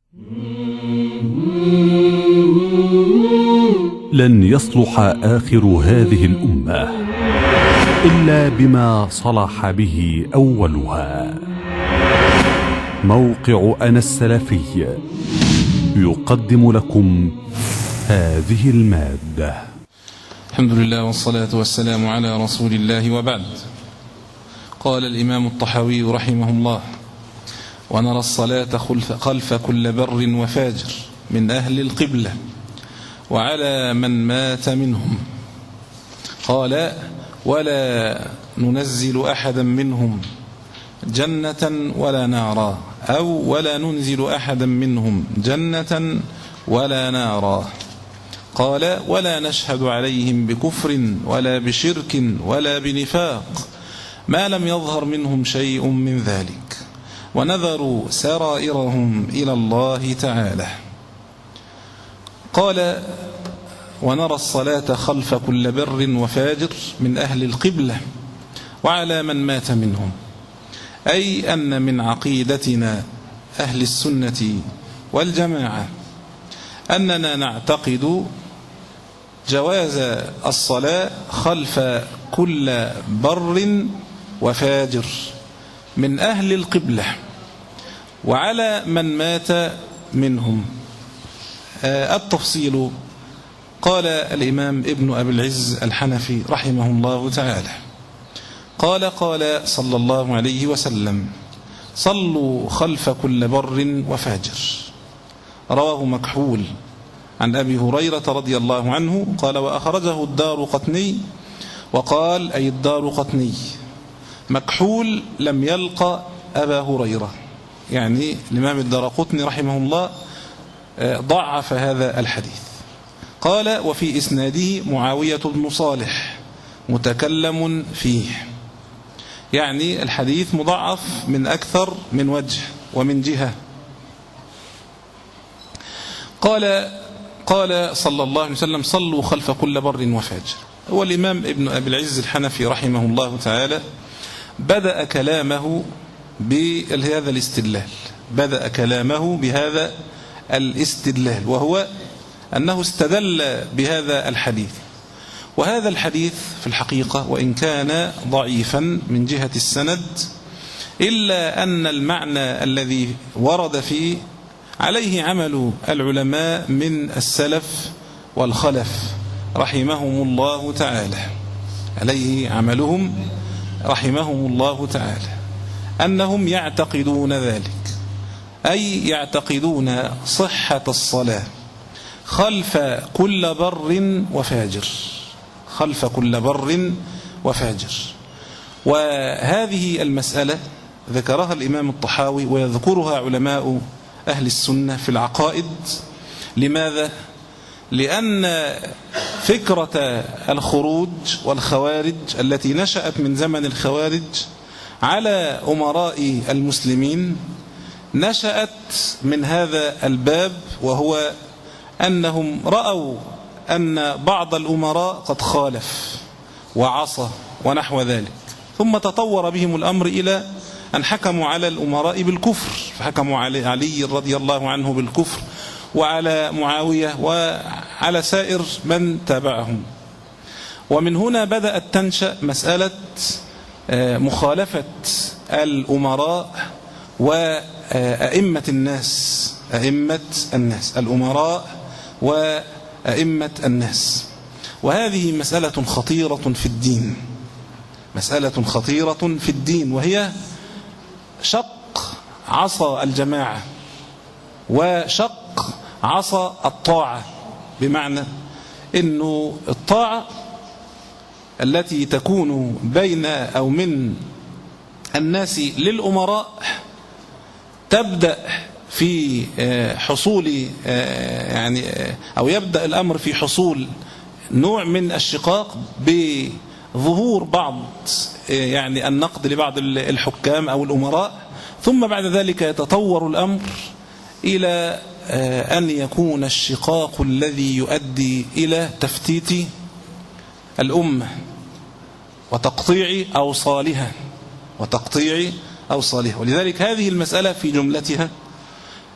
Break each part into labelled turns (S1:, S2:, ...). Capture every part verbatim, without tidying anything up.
S1: لن يصلح آخر هذه الأمة إلا بما صلح به أولها. موقع أنا السلفي يقدم لكم هذه المادة.
S2: الحمد لله والصلاة والسلام على رسول الله، وبعد. قال الإمام الطحاوي رحمه الله: ونرى الصلاة خلف كل بر وفاجر من أهل القبلة وعلى من مات منهم. قال: ولا ننزل أحدا منهم جنة ولا نارا، أو ولا ننزل أحدا منهم جنة ولا نارا. قال: ولا نشهد عليهم بكفر ولا بشرك ولا بنفاق ما لم يظهر منهم شيء من ذلك، ونذروا سرائرهم إلى الله تعالى. قال: ونرى الصلاة خلف كل بر وفاجر من أهل القبلة وعلى من مات منهم، أي أن من عقيدتنا أهل السنة والجماعة أننا نعتقد جواز الصلاة خلف كل بر وفاجر من أهل القبلة وعلى من مات منهم. التفصيل: قال الإمام ابن أبي العز الحنفي رحمه الله تعالى: قال قال صلى الله عليه وسلم: صلوا خلف كل بر وفاجر. رواه مكحول عن أبي هريرة رضي الله عنه قال: وأخرجه الدارقطني. وقال أي الدارقطني: مكحول لم يلقى أبا هريرة، يعني الإمام الدارقطني رحمه الله ضعف هذا الحديث. قال: وفي إسناده معاوية بن صالح متكلم فيه، يعني الحديث مضعف من أكثر من وجه ومن جهة. قال قال صلى الله عليه وسلم: صلوا خلف كل بر وفاجر. هو الإمام ابن أبي العز الحنفي رحمه الله تعالى بدأ كلامه بهذا الاستدلال بدأ كلامه بهذا الاستدلال وهو أنه استدل بهذا الحديث. وهذا الحديث في الحقيقة وإن كان ضعيفا من جهة السند، إلا أن المعنى الذي ورد فيه عليه عمل العلماء من السلف والخلف رحمهم الله تعالى، عليه عملهم رحمهم الله تعالى، أنهم يعتقدون ذلك، أي يعتقدون صحة الصلاة خلف كل بر وفاجر خلف كل بر وفاجر. وهذه المسألة ذكرها الإمام الطحاوي ويذكرها علماء أهل السنة في العقائد. لماذا؟ لأن فكرة الخروج والخوارج التي نشأت من زمن الخوارج على أمراء المسلمين نشأت من هذا الباب، وهو أنهم رأوا أن بعض الأمراء قد خالف وعصى ونحو ذلك، ثم تطور بهم الأمر إلى أن حكموا على الأمراء بالكفر، فحكموا على علي رضي الله عنه بالكفر، وعلى معاوية، وعلى سائر من تابعهم. ومن هنا بدأت تنشأ مسألة مخالفة الأمراء وأئمة الناس أئمة الناس الأمراء وأئمة الناس. وهذه مسألة خطيرة في الدين مسألة خطيرة في الدين وهي شق عصا الجماعة وشق عصا الطاعة، بمعنى أنه الطاعة التي تكون بين أو من الناس للأمراء تبدأ في حصول يعني أو يبدأ الأمر في حصول نوع من الشقاق بظهور بعض يعني النقد لبعض الحكام أو الأمراء، ثم بعد ذلك يتطور الأمر إلى أن يكون الشقاق الذي يؤدي إلى تفتيت الأمة وتقطيع أوصالها وتقطيع أوصالها. ولذلك هذه المسألة في جملتها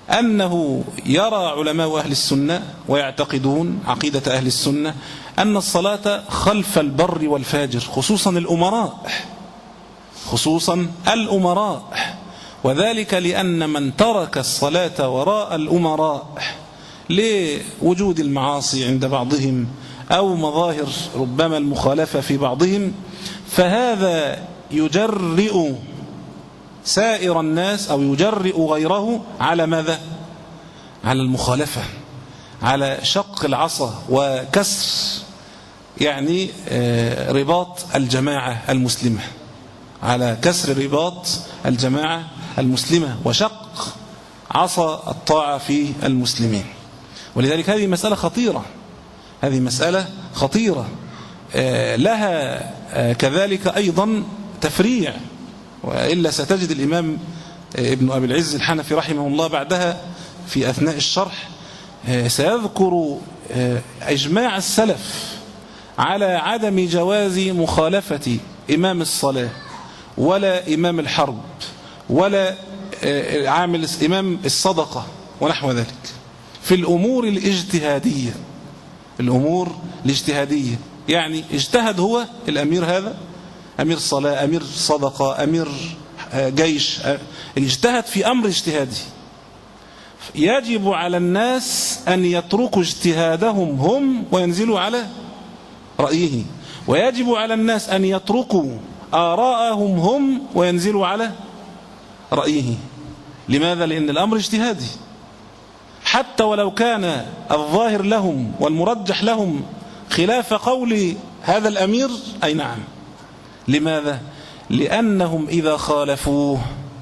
S2: أنه يرى علماء أهل السنة ويعتقدون عقيدة أهل السنة أن الصلاة خلف البر والفاجر، خصوصا الأمراء، خصوصا الأمراء، وذلك لأن من ترك الصلاة وراء الأمراء لوجود المعاصي عند بعضهم أو مظاهر ربما المخالفة في بعضهم، فهذا يجرئ سائر الناس أو يجرئ غيره على ماذا؟ على المخالفة، على شق العصا وكسر يعني رباط الجماعة المسلمة، على كسر رباط الجماعة المسلمة وشق عصا الطاعة في المسلمين. ولذلك هذه مسألة خطيرة، هذه مسألة خطيرة لها كذلك أيضا تفريع، وإلا ستجد الإمام ابن أبي العز الحنفي رحمه الله بعدها في أثناء الشرح سيذكر إجماع السلف على عدم جواز مخالفة إمام الصلاة ولا إمام الحرب ولا عامل إمام الصدقة ونحو ذلك في الأمور الاجتهادية. الأمور الاجتهادية يعني اجتهد هو الأمير، هذا أمير صلاة، أمير صدقة، أمير جيش، اجتهد في أمر اجتهادي، يجب على الناس أن يتركوا اجتهادهم هم وينزلوا على رأيه، ويجب على الناس أن يتركوا آراءهم هم وينزلوا على رأيه. لماذا؟ لأن الأمر اجتهادي، حتى ولو كان الظاهر لهم والمرجح لهم خلاف قول هذا الأمير، أي نعم. لماذا؟ لأنهم إذا خالفوه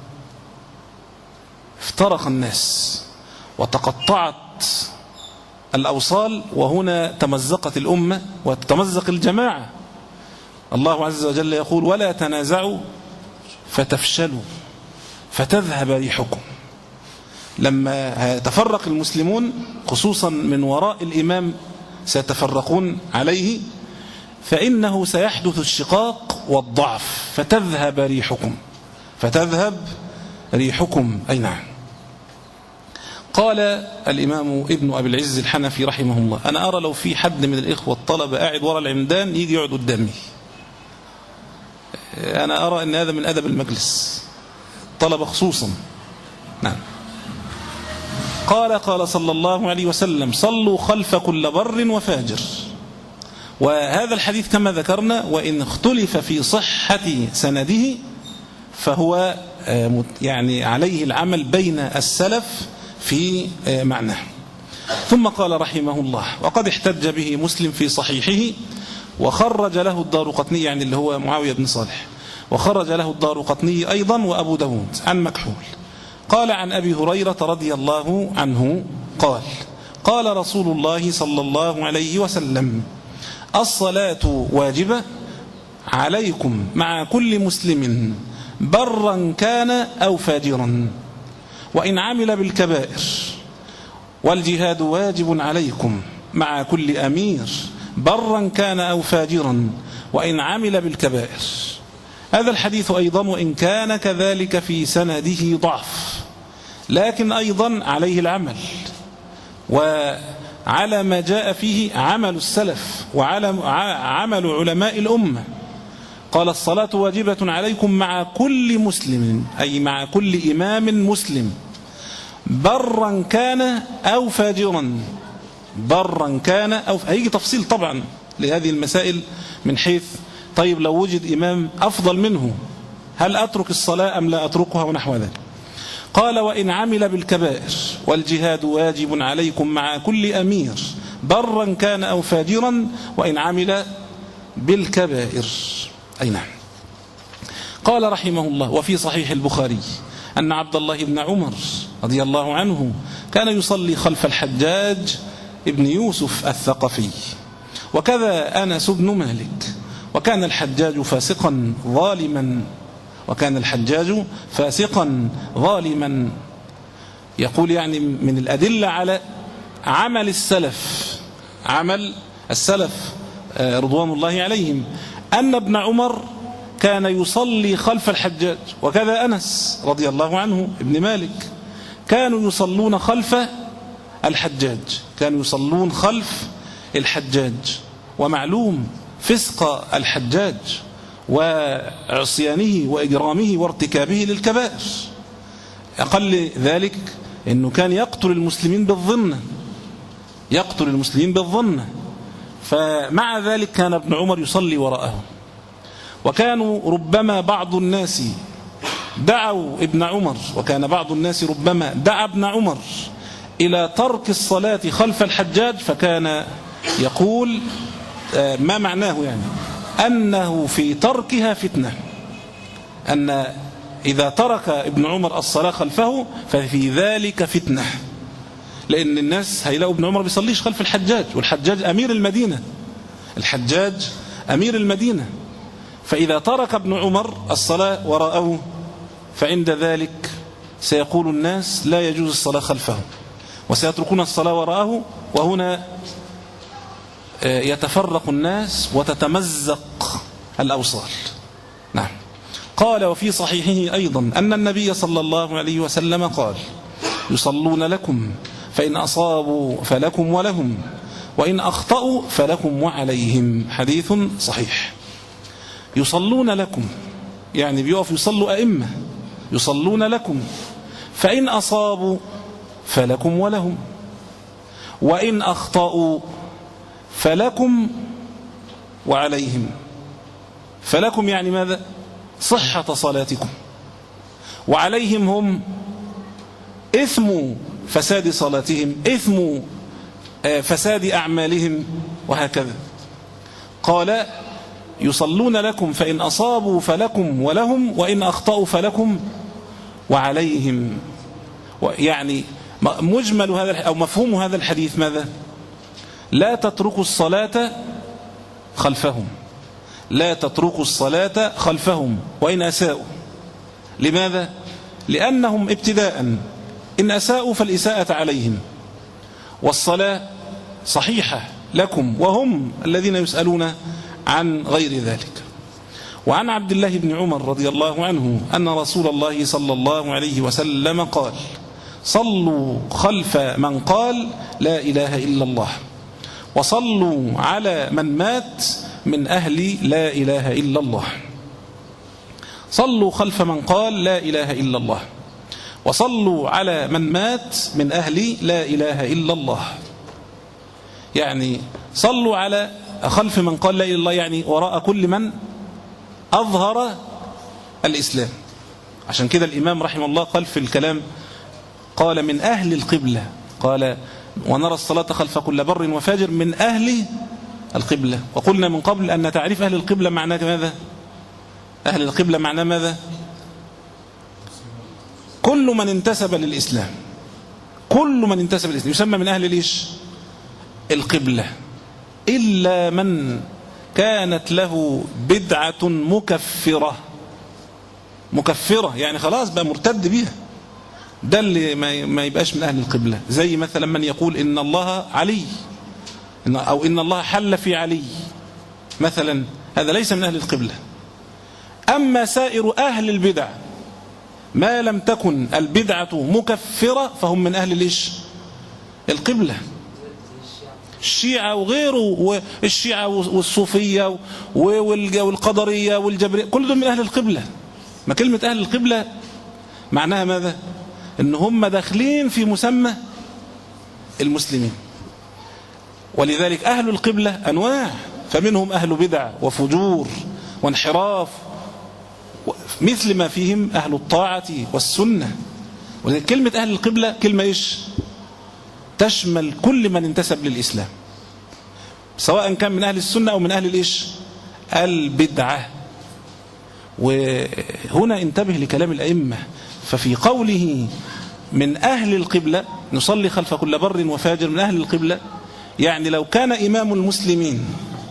S2: افترق الناس وتقطعت الأوصال، وهنا تمزقت الأمة وتتمزق الجماعة. الله عز وجل يقول: ولا تنازعوا فتفشلوا فتذهب ريحكم. لما تفرق المسلمون خصوصا من وراء الإمام سيتفرقون عليه، فإنه سيحدث الشقاق والضعف، فتذهب ريحكم فتذهب ريحكم أي نعم. قال الإمام ابن أبي العز الحنفي رحمه الله: أنا أرى لو في حد من الإخوة الطلبة قاعد وراء العمدان يجي يقعد قدامي، أنا أرى أن هذا من أدب المجلس، طلبة خصوصا. نعم. قال قال صلى الله عليه وسلم: صلوا خلف كل بر وفاجر. وهذا الحديث كما ذكرنا وإن اختلف في صحة سنده فهو يعني عليه العمل بين السلف في معناه. ثم قال رحمه الله: وقد احتج به مسلم في صحيحه وخرج له الدارقطني، يعني اللي هو معاوية بن صالح، وخرج له الدارقطني أيضا وأبو داود عن مكحول. قال عن أبي هريرة رضي الله عنه قال: قال رسول الله صلى الله عليه وسلم: الصلاة واجبة عليكم مع كل مسلم برا كان أو فاجرا وإن عمل بالكبائر، والجهاد واجب عليكم مع كل أمير برا كان أو فاجرا وإن عمل بالكبائر. هذا الحديث أيضا وإن كان كذلك في سنده ضعف، لكن أيضا عليه العمل، وعلى ما جاء فيه عمل السلف وعلى عمل علماء الأمة. قال: الصلاة واجبة عليكم مع كل مسلم، أي مع كل إمام مسلم برا كان أو فاجرا، برا كان أو ف... هيجي تفصيل طبعا لهذه المسائل من حيث طيب لو وجد إمام أفضل منه هل أترك الصلاة أم لا أتركها ونحو ذلك. قال: وإن عمل بالكبائر، والجهاد واجب عليكم مع كل أمير برا كان أو فاجرا وإن عمل بالكبائر. أي نعم. قال رحمه الله: وفي صحيح البخاري أن عبد الله بن عمر رضي الله عنه كان يصلي خلف الحجاج ابن يوسف الثقفي، وكذا أنس بن مالك، وكان الحجاج فاسقا ظالما وكان الحجاج فاسقا ظالما. يقول يعني من الأدلة على عمل السلف، عمل السلف رضوان الله عليهم، أن ابن عمر كان يصلي خلف الحجاج، وكذا أنس رضي الله عنه ابن مالك كانوا يصلون خلف الحجاج، كانوا يصلون خلف الحجاج. ومعلوم فسق الحجاج وعصيانه وإجرامه وارتكابه للكبائر. أقل ذلك أنه كان يقتل المسلمين بالظن، يقتل المسلمين بالظن. فمع ذلك كان ابن عمر يصلي وراءه. وكانوا ربما بعض الناس دعوا ابن عمر، وكان بعض الناس ربما دعا ابن عمر إلى ترك الصلاة خلف الحجاج، فكان يقول ما معناه يعني أنه في تركها فتنة، أن إذا ترك ابن عمر الصلاة خلفه ففي ذلك فتنة، لأن الناس هيلاقوا ابن عمر بيصليش خلف الحجاج، والحجاج أمير المدينة، الحجاج أمير المدينة. فإذا ترك ابن عمر الصلاة وراءه فعند ذلك سيقول الناس لا يجوز الصلاة خلفه، وسيتركون الصلاة وراءه، وهنا يتفرق الناس وتتمزق الأوصال. نعم. قال وفي صحيحه أيضا أن النبي صلى الله عليه وسلم قال يصلون لكم فإن أصابوا فلكم ولهم وإن أخطأوا فلكم وعليهم. حديث صحيح. يصلون لكم يعني بيقف يصلوا أئمة، يصلون لكم، فإن أصابوا فلكم ولهم، وإن أخطأوا فلكم وعليهم. فلكم يعني ماذا؟ صحة صلاتكم، وعليهم هم إثم فساد صلاتهم، إثم فساد أعمالهم، وهكذا. قال يصلون لكم فإن أصابوا فلكم ولهم وإن أخطأوا فلكم وعليهم. يعني مجمل هذا أو مفهوم هذا الحديث ماذا؟ لا تتركوا الصلاة خلفهم، لا تتركوا الصلاة خلفهم وإن أساءوا. لماذا؟ لأنهم ابتداء إن أساءوا فالإساءة عليهم، والصلاة صحيحة لكم وهم الذين يسألون عن غير ذلك. وعن عبد الله بن عمر رضي الله عنه أن رسول الله صلى الله عليه وسلم قال صلوا خلف من قال لا إله إلا الله، وصلوا على من مات من أهل لا إله إلا الله. صلوا خلف من قال لا إله إلا الله، وصلوا على من مات من أهل لا إله إلا الله. يعني صلوا على خلف من قال لا إله إلا الله، يعني وراء كل من أظهر الإسلام. عشان كده الإمام رحمه الله قال في الكلام، قال من أهل القبلة، قال ونرى الصلاة خلف كل بر وفاجر من أهل القبلة. وقلنا من قبل أن تعريف أهل القبلة معناه ماذا؟ أهل القبلة معناه ماذا؟ كل من انتسب للإسلام، كل من انتسب للإسلام يسمى من أهل ليش؟ القبلة، إلا من كانت له بدعة مكفرة، مكفرة يعني خلاص بقى مرتد بيها، ده اللي ما يبقاش من أهل القبلة. زي مثلا من يقول إن الله علي أو إن الله حل في علي مثلا، هذا ليس من أهل القبلة. أما سائر أهل البدع ما لم تكن البدعة مكفرة فهم من أهل ليش؟ القبلة. الشيعة وغيره، والشيعة والصوفية والقدرية والجبرية، كل دول من أهل القبلة. ما كلمة أهل القبلة معناها ماذا؟ إن هم داخلين في مسمى المسلمين. ولذلك أهل القبلة أنواع، فمنهم أهل بدع وفجور وانحراف، مثل ما فيهم أهل الطاعة والسنة. ولذلك كلمة أهل القبلة كلمة إيش؟ تشمل كل من انتسب للإسلام، سواء كان من أهل السنة أو من أهل الإيش؟ البدعة. وهنا انتبه لكلام الأئمة، ففي قوله من أهل القبلة نصلي خلف كل بر وفاجر من أهل القبلة، يعني لو كان إمام المسلمين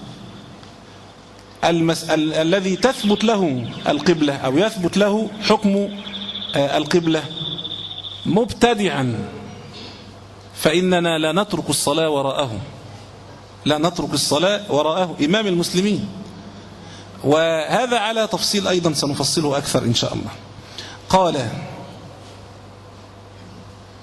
S2: المسأل الذي تثبت له القبلة أو يثبت له حكم القبلة مبتدعا، فإننا لا نترك الصلاة وراءه، لا نترك الصلاة وراءه إمام المسلمين. وهذا على تفصيل أيضا سنفصله أكثر إن شاء الله. قال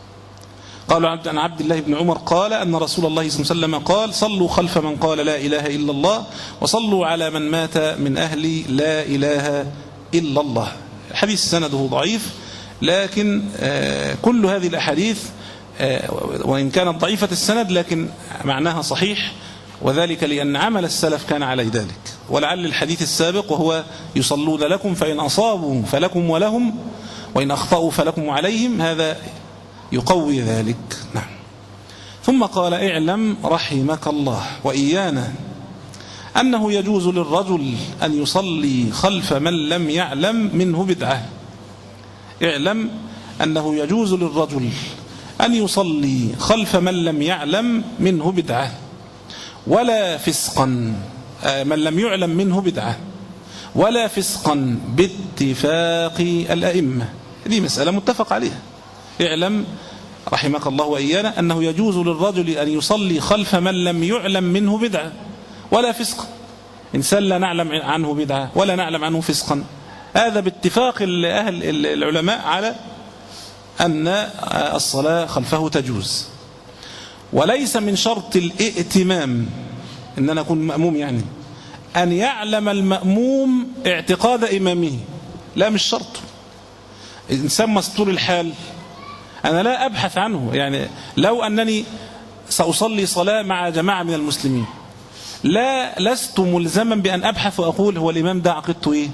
S2: قالوا عن عبد الله بن عمر قال أن رسول الله صلى الله عليه وسلم قال صلوا خلف من قال لا إله إلا الله وصلوا على من مات من أهل لا إله إلا الله. الحديث سنده ضعيف، لكن كل هذه الأحاديث وإن كانت ضعيفة السند لكن معناها صحيح، وذلك لأن عمل السلف كان على ذلك. ولعل الحديث السابق وهو يصلون لكم فإن أصابوا فلكم ولهم وإن أخطأوا فلكم وعليهم، هذا يقوي ذلك. نعم. ثم قال اعلم رحمك الله وإيانا أنه يجوز للرجل أن يصلي خلف من لم يعلم منه بدعة. اعلم أنه يجوز للرجل أن يصلي خلف من لم يعلم منه بدعة ولا فسقا، من لم يعلم منه بدعة ولا فسقا باتفاق الأئمة. هذه مسألة متفق عليها. اعلم رحمك الله وإيانا أنه يجوز للرجل أن يصلي خلف من لم يعلم منه بدعة ولا فسقا. إنسان لا نعلم عنه بدعة ولا نعلم عنه فسقا، هذا باتفاق أهل العلماء على أن الصلاة خلفه تجوز. وليس من شرط الائتمام إن أنا أكون مأموم يعني أن يعلم المأموم اعتقاد إمامه، لا مش شرط. إنسان مستور الحال أنا لا أبحث عنه، يعني لو أنني سأصلي صلاة مع جماعة من المسلمين لا لست ملزما بأن أبحث وأقول هو الإمام ده عقيدته إيه.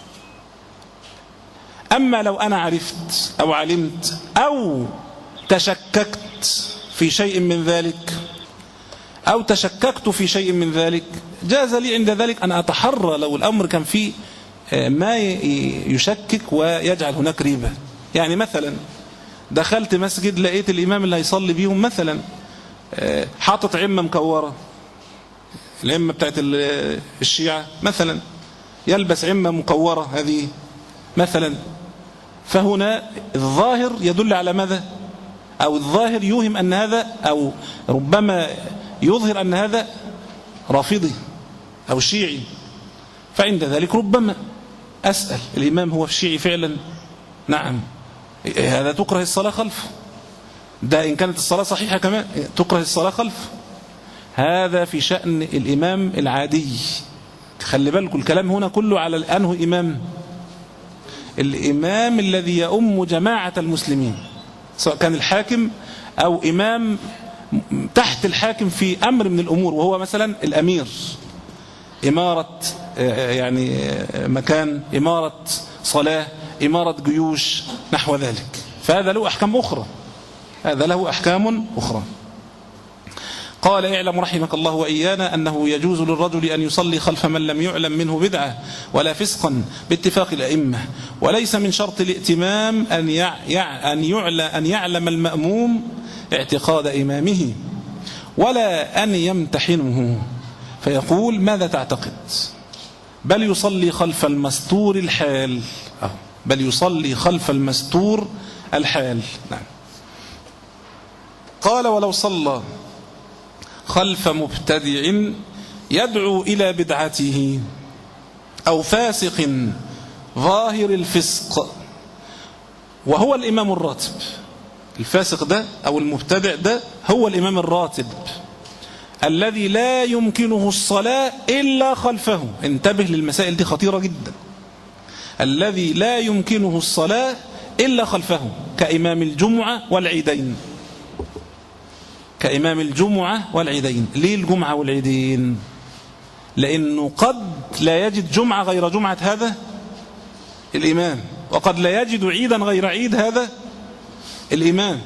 S2: أما لو أنا عرفت أو علمت أو تشككت في شيء من ذلك أو تشككت في شيء من ذلك جاز لي عند ذلك أن أتحرى لو الأمر كان فيه ما يشكك ويجعل هناك ريبة. يعني مثلا دخلت مسجد لقيت الإمام اللي هيصلي بيهم مثلا حاطط عمة مكورة، العمة بتاعت الشيعة مثلا، يلبس عمة مكورة هذه مثلا، فهنا الظاهر يدل على ماذا؟ أو الظاهر يوهم أن هذا أو ربما يظهر أن هذا رافضي أو شيعي، فعند ذلك ربما أسأل الإمام هو الشيعي فعلا؟ نعم، هذا تكره الصلاة خلفه. ده إن كانت الصلاة صحيحة كمان تكره الصلاة خلفه. هذا في شأن الإمام العادي. خلي بالكم الكلام هنا كله على أنه إمام، الإمام الذي يؤم جماعة المسلمين، سواء كان الحاكم أو إمام تحت الحاكم في أمر من الأمور، وهو مثلا الأمير، إمارة يعني مكان، إمارة صلاة، إمارة جيوش، نحو ذلك. فهذا له أحكام أخرى، هذا له أحكام أخرى. قال اعلم رحمك الله وإيانا أنه يجوز للرجل أن يصلي خلف من لم يعلم منه بدعة ولا فسقا باتفاق الأئمة، وليس من شرط الائتمام أن أن يعلم أن يعلم المأموم اعتقاد إمامه ولا أن يمتحنه فيقول ماذا تعتقد، بل يصلي خلف المستور الحال، بل يصلي خلف المستور الحال. نعم. قال ولو صلى خلف مبتدع يدعو إلى بدعته أو فاسق ظاهر الفسق وهو الإمام الراتب، الفاسق ده أو المبتدع ده هو الإمام الراتب الذي لا يمكنه الصلاة إلا خلفه. انتبه للمسائل دي خطيرة جدا. الذي لا يمكنه الصلاة إلا خلفه كإمام الجمعة والعيدين، كإمام الجمعة والعيدين. ليه الجمعة والعيدين؟ لأنه قد لا يجد جمعة غير جمعة هذا الإمام، وقد لا يجد عيدا غير عيد هذا الإمام،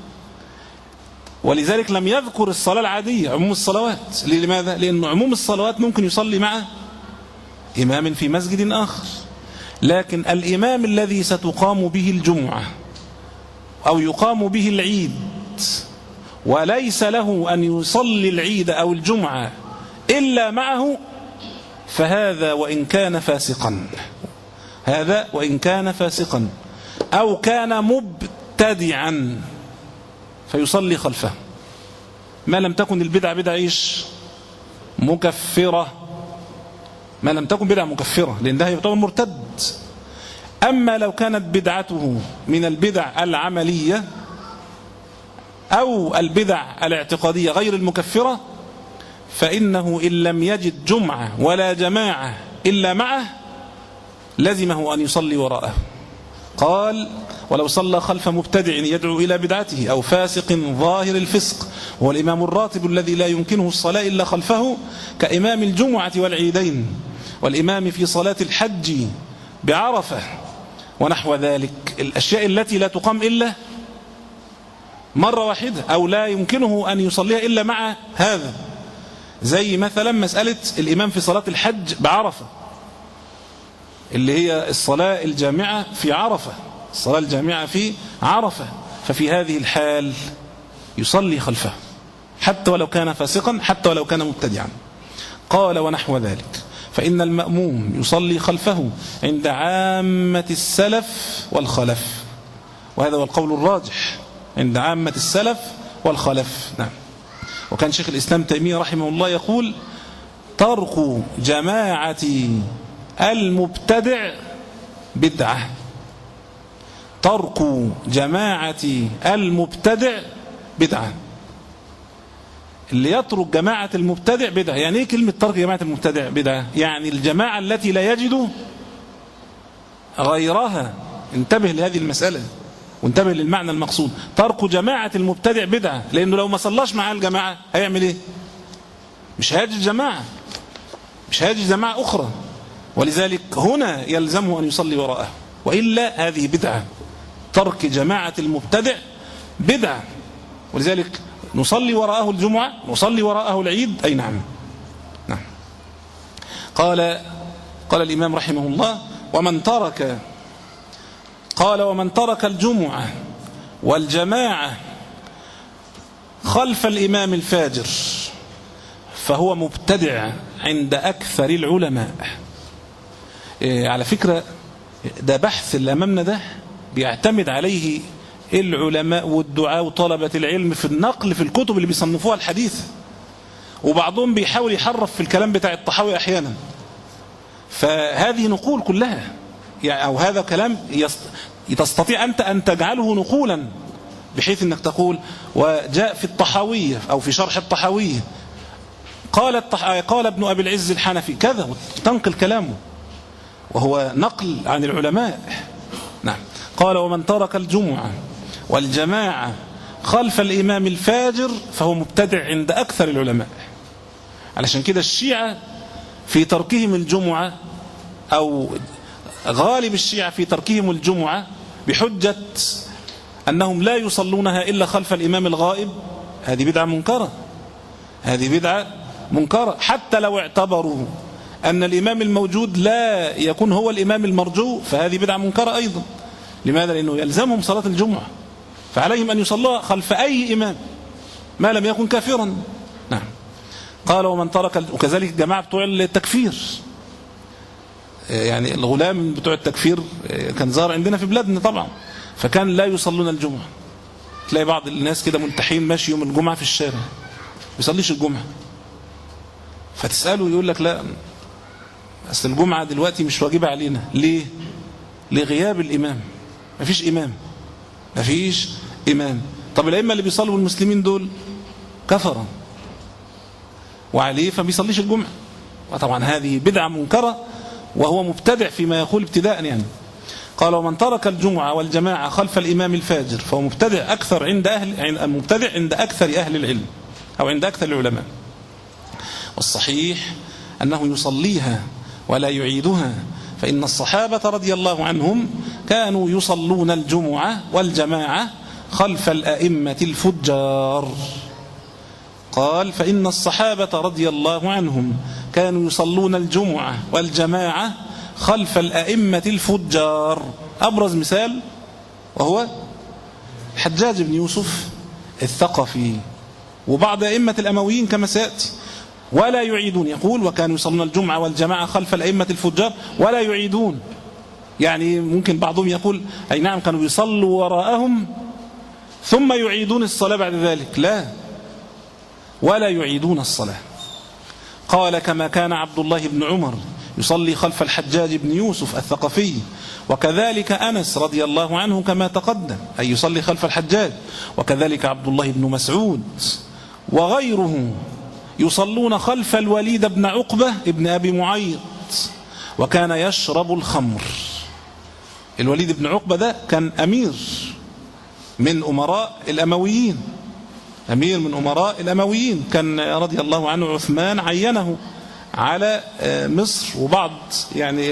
S2: ولذلك لم يذكر الصلاة العادية عموم الصلوات. لماذا؟ لأن عموم الصلوات ممكن يصلي مع إمام في مسجد آخر، لكن الإمام الذي ستقام به الجمعة أو يقام به العيد وليس له أن يصلي العيد أو الجمعة إلا معه، فهذا وإن كان فاسقا، هذا وإن كان فاسقا أو كان مبتدعا فيصلي خلفه، ما لم تكن البدعة بدعة إيش؟ مكفرة، ما لم تكن بدعة مكفرة، لأن ده يعتبر مرتد. أما لو كانت بدعته من البدع العملية أو البدع الاعتقادية غير المكفرة، فإنه إن لم يجد جمعة ولا جماعة إلا معه لزمه أن يصلي وراءه. قال: ولو صلى خلف مبتدع يدعو إلى بدعته أو فاسق ظاهر الفسق هو الإمام الراتب الذي لا يمكنه الصلاة إلا خلفه، كإمام الجمعة والعيدين والإمام في صلاة الحج بعرفة ونحو ذلك، الأشياء التي لا تقام إلا مرة واحدة أو لا يمكنه أن يصليها إلا مع هذا، زي مثلا مسألة الإمام في صلاة الحج بعرفة اللي هي الصلاة الجامعة في عرفة، الصلاة الجامعة في عرفة، ففي هذه الحال يصلي خلفه حتى ولو كان فاسقا، حتى ولو كان مبتدعا. قال: ونحو ذلك، فإن المأموم يصلي خلفه عند عامة السلف والخلف، وهذا هو القول الراجح، عند عامة السلف والخلف. نعم. وكان شيخ الإسلام تيمية رحمه الله يقول: ترك جماعة المبتدع بدعة، ترك جماعة المبتدع بدعة. اللي يترك جماعة المبتدع بدعة. يعني ايه كلمة ترك جماعة المبتدع بدعة؟ يعني الجماعة التي لا يجد غيرها. انتبه لهذه المسألة وانتبه للمعنى المقصود. ترك جماعة المبتدع بدعة، لأنه لو ما صلاش مع الجماعة هيعمل ايه؟ مش هيجد جماعة، مش هيجد جماعة أخرى، ولذلك هنا يلزمه أن يصلي وراءه، وإلا هذه بدعة. ترك جماعة المبتدع بدعة، ولذلك نصلي وراءه الجمعة، نصلي وراءه العيد. أي نعم. نعم. قال قال الإمام رحمه الله: ومن ترك قال ومن ترك الجمعة والجماعة خلف الإمام الفاجر فهو مبتدع عند أكثر العلماء. إيه على فكرة ده بحث اللي أمامنا ده بيعتمد عليه العلماء والدعاء وطلبة العلم في النقل في الكتب اللي بيصنفوها الحديث، وبعضهم بيحاول يحرف في الكلام بتاع الطحاوي أحيانا. فهذه نقول كلها يعني، أو هذا كلام تستطيع أنت أن تجعله نقولا، بحيث أنك تقول: وجاء في الطحاوية أو في شرح الطحاوية قال الطح... قال ابن أبي العز الحنفي كذا، وتنقل كلامه وهو نقل عن العلماء. نعم. قال: ومن ترك الجمعة والجماعة خلف الإمام الفاجر فهو مبتدع عند أكثر العلماء. علشان كده الشيعة في تركهم الجمعة، أو غالب الشيعة في تركهم الجمعة بحجة أنهم لا يصلونها إلا خلف الإمام الغائب، هذه بدعة منكرة، هذه بدعة منكرة، حتى لو اعتبروا أن الإمام الموجود لا يكون هو الإمام المرجو، فهذه بدعة منكرة أيضا. لماذا؟ لأنه يلزمهم صلاة الجمعة، فعليهم أن يصلوها خلف أي إمام ما لم يكن كافرا. نعم. قال: ومن ترك، وكذلك الجماعة بتوع التكفير، يعني الغلام بتوع التكفير كان ظاهر عندنا في بلادنا طبعا، فكان لا يصلون الجمعة. تلاقي بعض الناس كده ملتحين ماشي يوم الجمعة في الشارع ما يصليش الجمعة، فتسأله يقول لك: لا، أصل الجمعة دلوقتي مش واجبة علينا. ليه؟ لغياب الإمام، ما فيش إمام، ما فيش إمام. طب الأئمة اللي بيصلوا المسلمين دول كفرا وعليه فما بيصليش الجمعة، وطبعا هذه بدعة منكرة وهو مبتدع فيما يقول ابتداء يعني. قال: ومن ترك الجمعة والجماعة خلف الإمام الفاجر فهو مبتدع أكثر عند أهل مبتدع عند أكثر أهل العلم أو عند أكثر العلماء. والصحيح أنه يصليها ولا يعيدها، فإن الصحابة رضي الله عنهم كانوا يصلون الجمعة والجماعة خلف الأئمة الفجار. قال: فإن الصحابة رضي الله عنهم كانوا يصلون الجمعة والجماعة خلف الأئمة الفجار. أبرز مثال وهو الحجاج بن يوسف الثقفي وبعض أئمة الأمويين كما سيأتي. ولا يعيدون، يقول: وكانوا يصلون الجمعة والجماعة خلف الأئمة الفجار ولا يعيدون. يعني ممكن بعضهم يقول: أي نعم كانوا يصلوا وراءهم ثم يعيدون الصلاة بعد ذلك. لا، ولا يعيدون الصلاة. قال: كما كان عبد الله بن عمر يصلي خلف الحجاج بن يوسف الثقفي، وكذلك أنس رضي الله عنه كما تقدم أي يصلي خلف الحجاج، وكذلك عبد الله بن مسعود وغيره يصلون خلف الوليد بن عقبة ابن أبي معيط، وكان يشرب الخمر. الوليد بن عقبة ده كان أمير من أمراء الأمويين، أمير من أمراء الأمويين، كان رضي الله عنه عثمان عينه على مصر وبعض يعني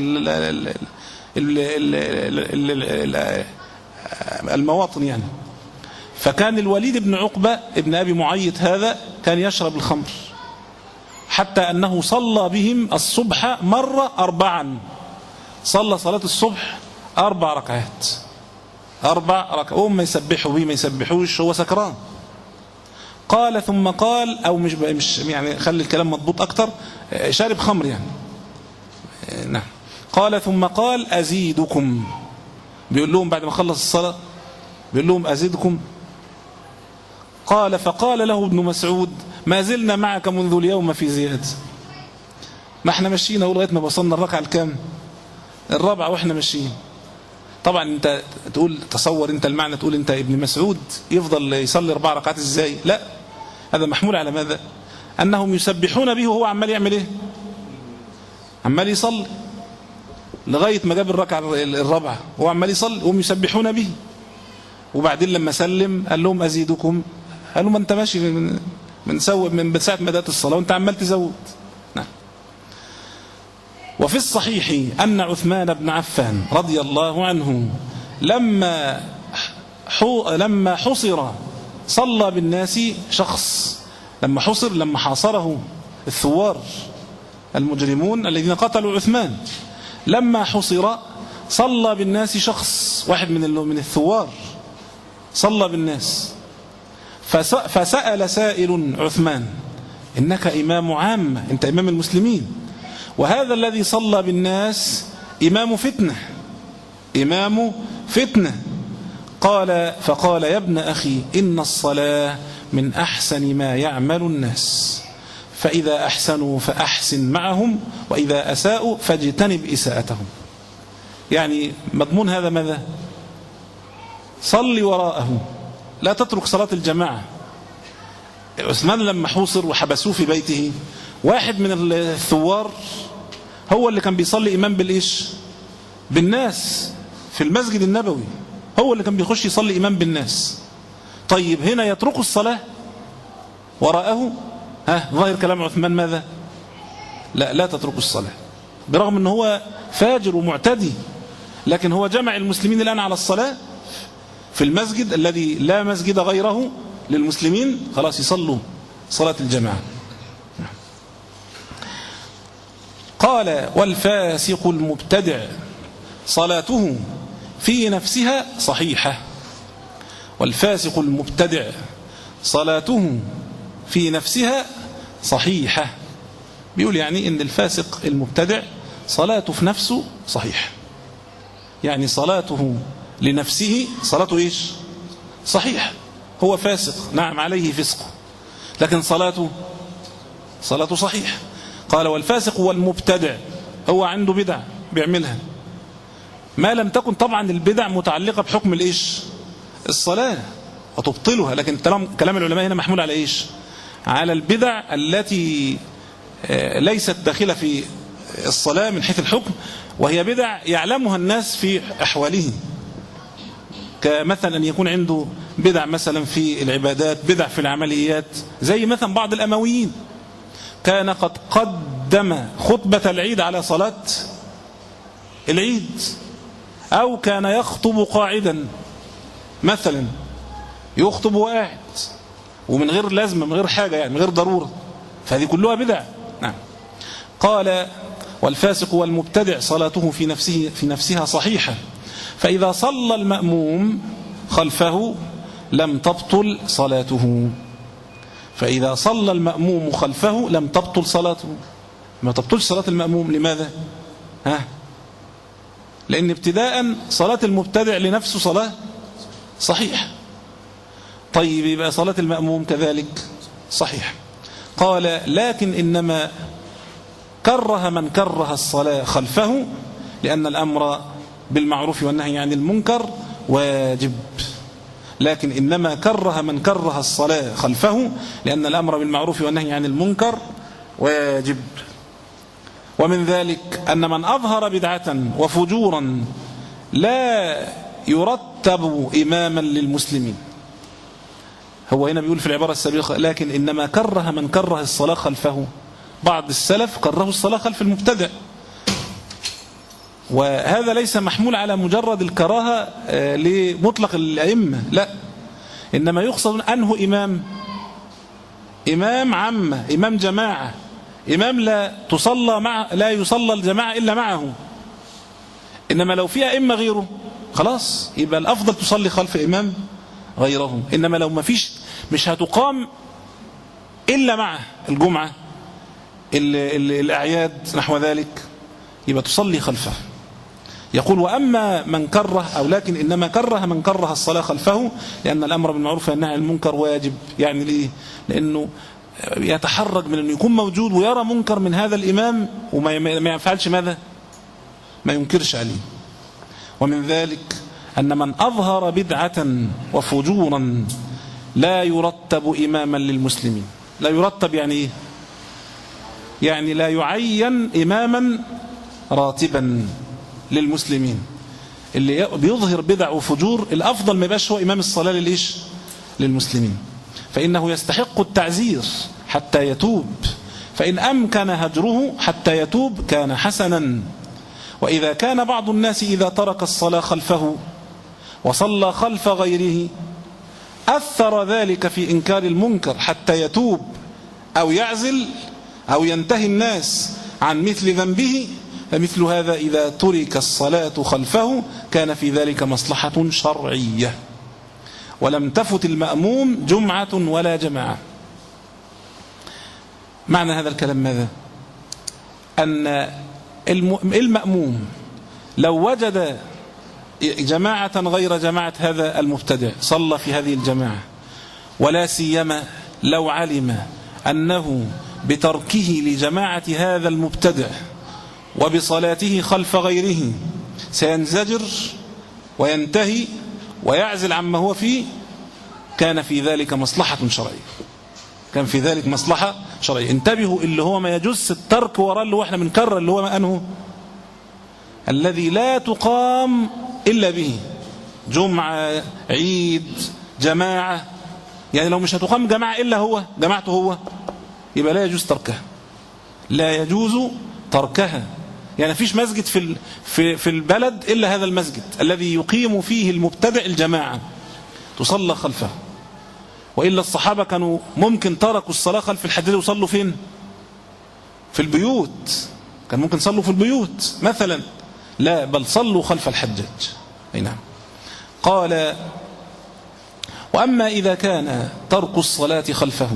S2: المواطن يعني. فكان الوليد بن عقبة ابن أبي معيط هذا كان يشرب الخمر، حتى أنه صلى بهم الصبح مرة أربعا، صلى صلاة الصبح أربع ركعات، أربع ركعات، هم ما يسبحوا به ما يسبحوش، هو سكران. قال ثم قال، أو مش مش يعني خلي الكلام مضبوط أكتر، شارب خمر يعني. نعم. قال ثم قال أزيدكم، بيقول لهم بعد ما خلص الصلاة بيقول لهم أزيدكم. قال فقال له ابن مسعود ما زلنا معك منذ اليوم في زيادة. ما احنا ماشيين اهو لغايه ما وصلنا الركعه الكام؟ الرابعه واحنا ماشيين. طبعا انت تقول تصور انت المعنى، تقول انت ابن مسعود يفضل يصلي اربع ركعات ازاي؟ لا، هذا محمول على ماذا؟ انهم يسبحون به وهو عمال يعمل ايه؟ عمال يصلي لغايه ما جاب الركعه الرابعه وهو عمال يصلي وهم يسبحون به. وبعدين لما سلم قال لهم ازيدكم، قالوا ما انت ماشي من من سو من ساعه ما بدات الصلاه وانت عمال تزود. نعم. وفي الصحيح ان عثمان بن عفان رضي الله عنه لما حو لما حصر صلى بالناس شخص، لما حصر لما حاصره الثوار المجرمون الذين قتلوا عثمان، لما حصر صلى بالناس شخص واحد من من الثوار، صلى بالناس. فسأل سائل عثمان إنك إمام عامة، أنت إمام المسلمين، وهذا الذي صلى بالناس إمام فتنة، إمام فتنة. قال فقال يا ابن أخي إن الصلاة من أحسن ما يعمل الناس، فإذا أحسنوا فأحسن معهم، وإذا أساءوا فاجتنب إساءتهم. يعني مضمون هذا ماذا؟ صلي وراءه، لا تترك صلاة الجماعة. عثمان لما حوصر وحبسوه في بيته، واحد من الثوار هو اللي كان بيصلي إمام بالإيش؟ بالناس في المسجد النبوي، هو اللي كان بيخش يصلي إمام بالناس. طيب هنا يتركوا الصلاة وراءه؟ ها ظاهر كلام عثمان ماذا؟ لا، لا تتركوا الصلاة، برغم أنه هو فاجر ومعتدي، لكن هو جمع المسلمين الآن على الصلاة في المسجد الذي لا مسجد غيره للمسلمين، خلاص يصلوا صلاة الجماعة. قال والفاسق المبتدع صلاته في نفسها صحيحة، والفاسق المبتدع صلاته في نفسها صحيحة. بيقول يعني ان الفاسق المبتدع صلاته في نفسه صحيح، يعني صلاته لنفسه صلاته ايش؟ صحيح. هو فاسق نعم عليه فسقه، لكن صلاته صلاته صحيح. قال والفاسق والمبتدع هو عنده بدع بيعملها، ما لم تكن طبعا البدع متعلقة بحكم الايش؟ الصلاة وتبطلها، لكن كلام العلماء هنا محمول على ايش؟ على البدع التي ليست داخلة في الصلاة من حيث الحكم، وهي بدع يعلمها الناس في أحوالهم، كمثلا أن يكون عنده بدع مثلا في العبادات، بدع في العمليات، زي مثلا بعض الأمويين كان قد قدم خطبة العيد على صلاة العيد، أو كان يخطب قاعدا مثلا، يخطب وقاعد ومن غير لازمة، من غير حاجة يعني، من غير ضرورة، فهذه كلها بدع. نعم. قال والفاسق والمبتدع صلاته في نفسه في نفسها صحيحة، فإذا صلى المأموم خلفه لم تبطل صلاته، فإذا صلى المأموم خلفه لم تبطل صلاته. ما تبطلش صلاة المأموم، لماذا؟ ها؟ لأن ابتداء صلاة المبتدع لنفسه صلاة صحيح. طيب يبقى صلاة المأموم كذلك صحيح. قال لكن إنما كره من كره الصلاة خلفه لأن الأمر بالمعروف والنهي عن المنكر واجب، لكن إنما كره من كره الصلاة خلفه لأن الأمر بالمعروف والنهي عن المنكر واجب. ومن ذلك أن من أظهر بدعة وفجورا لا يرتب إماما للمسلمين. هو هنا بيقول في العبارة السابقة لكن إنما كره من كره الصلاة خلفه. بعض السلف كرهوا الصلاة خلف المبتدع، وهذا ليس محمول على مجرد الكراهة لمطلق الأئمة، لا، إنما يقصد أنه إمام إمام عامة، إمام جماعة، إمام لا تصلى مع لا يصلى الجماعة إلا معه. إنما لو في أئمة غيره خلاص يبقى الأفضل تصلي خلف إمام غيره. إنما لو ما فيش مش هتقام إلا مع الجمعة ال ال الأعياد نحو ذلك يبقى تصلي خلفه. يقول وأما من كره أو لكن إنما كره من كره الصلاة خلفه لأن الأمر بالمعروف والنهي عن المنكر واجب. يعني ليه؟ لأنه يتحرج من أنه يكون موجود ويرى منكر من هذا الإمام وما يفعلش ماذا؟ ما ينكرش عليه. ومن ذلك أن من أظهر بدعة وفجورا لا يرتب إماما للمسلمين. لا يرتب يعني إيه؟ يعني لا يعين إماما راتبا للمسلمين. اللي بيظهر بدع وفجور الأفضل ما يبقاش هو إمام الصلاة للإيش؟ للمسلمين، فإنه يستحق التعزير حتى يتوب، فإن أمكن هجره حتى يتوب كان حسنا. وإذا كان بعض الناس إذا ترك الصلاة خلفه وصلى خلف غيره أثر ذلك في إنكار المنكر حتى يتوب أو يعزل أو ينتهي الناس عن مثل ذنبه، فمثل هذا إذا ترك الصلاة خلفه كان في ذلك مصلحة شرعية ولم تفت المأموم جمعة ولا جماعة. معنى هذا الكلام ماذا؟ أن المأموم لو وجد جماعة غير جماعة هذا المبتدع صلى في هذه الجماعة، ولا سيما لو علم أنه بتركه لجماعة هذا المبتدع وبصلاته خلف غيره سينزجر وينتهي ويعزل عما هو فيه، كان في ذلك مصلحة شرعية. كان في ذلك مصلحة شرعية. انتبهوا، اللي هو ما يجوز الترك وراء اللي هو احنا بنكرر اللي هو أنه الذي لا تقام إلا به، جمعة، عيد، جماعة. يعني لو مش هتقام جماعة إلا هو جماعته هو يبقى لا يجوز تركها، لا يجوز تركها. يعني فيش مسجد في في في البلد إلا هذا المسجد الذي يقيم فيه المبتدع الجماعة تصلى خلفه. وإلا الصحابة كانوا ممكن تركوا الصلاة خلف الحجاج وصلوا فين؟ في البيوت. كان ممكن صلوا في البيوت مثلا، لا بل صلوا خلف الحجاج. أي نعم. قال وأما إذا كان ترك الصلاة خلفه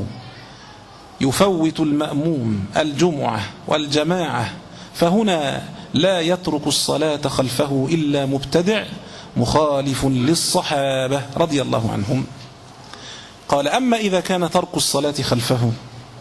S2: يفوت المأموم الجمعة والجماعة فهنا لا يترك الصلاة خلفه إلا مبتدع مخالف للصحابة رضي الله عنهم. قال أما إذا كان ترك الصلاة خلفه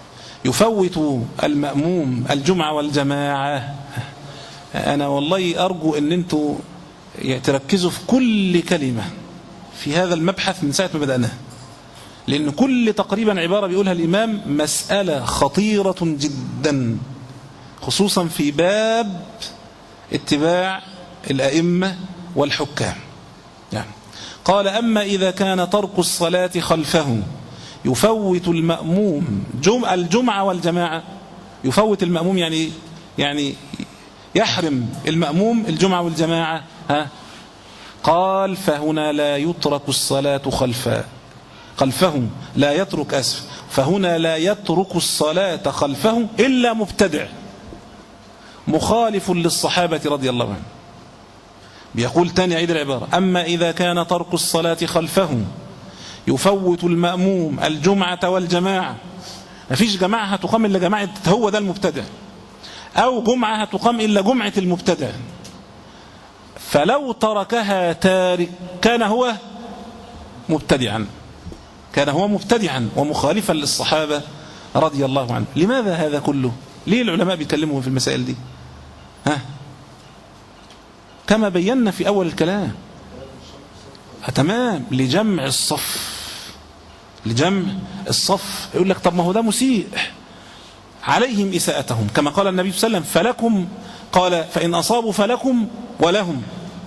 S2: يفوت المأموم الجمعة والجماعة، أنا والله أرجو أن أنتوا تركزوا في كل كلمة في هذا المبحث من ساعة ما بدأناه، لأن كل تقريبا عبارة بيقولها الإمام مسألة خطيرة جدا، خصوصا في باب اتباع الأئمة والحكام. يعني قال أما إذا كان ترك الصلاة خلفه يفوت المأموم جم الجمعة والجماعة. يفوت المأموم يعني يعني يحرم المأموم الجمعة والجماعة. ها؟ قال فهنا لا يترك الصلاة خلفه خلفه لا يترك أسف فهنا لا يترك الصلاة خلفه إلا مبتدع مخالف للصحابة رضي الله عنهم. بيقول تاني عيد العبارة أما إذا كان ترك الصلاة خلفه يفوت المأموم الجمعة والجماعة. ما فيش جماعة هتقام إلا جماعة هو ده المبتدع، أو جمعة هتقام إلا جمعة المبتدع، فلو تركها تارك كان هو مبتدعا كان هو مبتدعا ومخالفا للصحابة رضي الله عنه. لماذا هذا كله؟ ليه العلماء بيتكلموا في المسائل دي؟ ها؟ كما بينا في أول الكلام. تمام، لجمع الصف، لجمع الصف. يقول لك طب ما هو ده مسيء، عليهم إساءتهم، كما قال النبي صلى الله عليه وسلم فلكم، قال فإن أصابوا فلكم ولهم،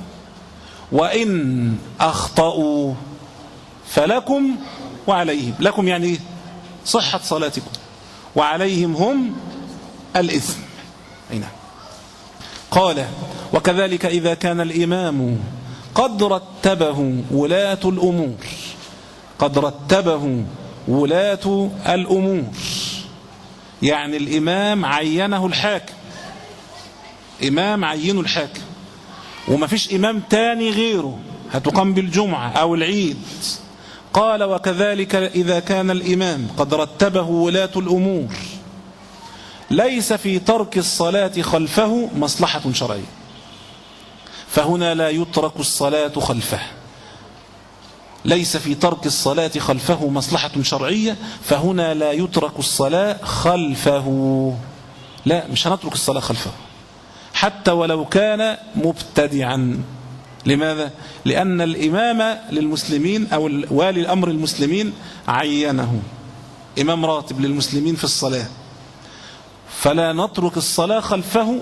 S2: وإن أخطأوا فلكم وعليهم. لكم يعني إيه؟ صحة صلاتكم، وعليهم هم الإثم. أي نعم. قال وكذلك إذا كان الإمام قد رتبه ولاة الأمور، قد رتبه ولاة الأمور، يعني الإمام عينه الحاكم، إمام عينه الحاكم وما فيش إمام تاني غيره هتقام بالجمعة أو العيد. قال وكذلك إذا كان الإمام قد رتبه ولاة الأمور ليس في ترك الصلاة خلفه مصلحة شرعية، فهنا لا يترك الصلاة خلفه. ليس في ترك الصلاة خلفه مصلحة شرعية، فهنا لا يترك الصلاة خلفه. لا، مش هنترك الصلاة خلفه حتى ولو كان مبتدعا. لماذا؟ لأن الإمام للمسلمين أو والي الأمر المسلمين عينه إمام راتب للمسلمين في الصلاة، فلا نترك الصلاة خلفه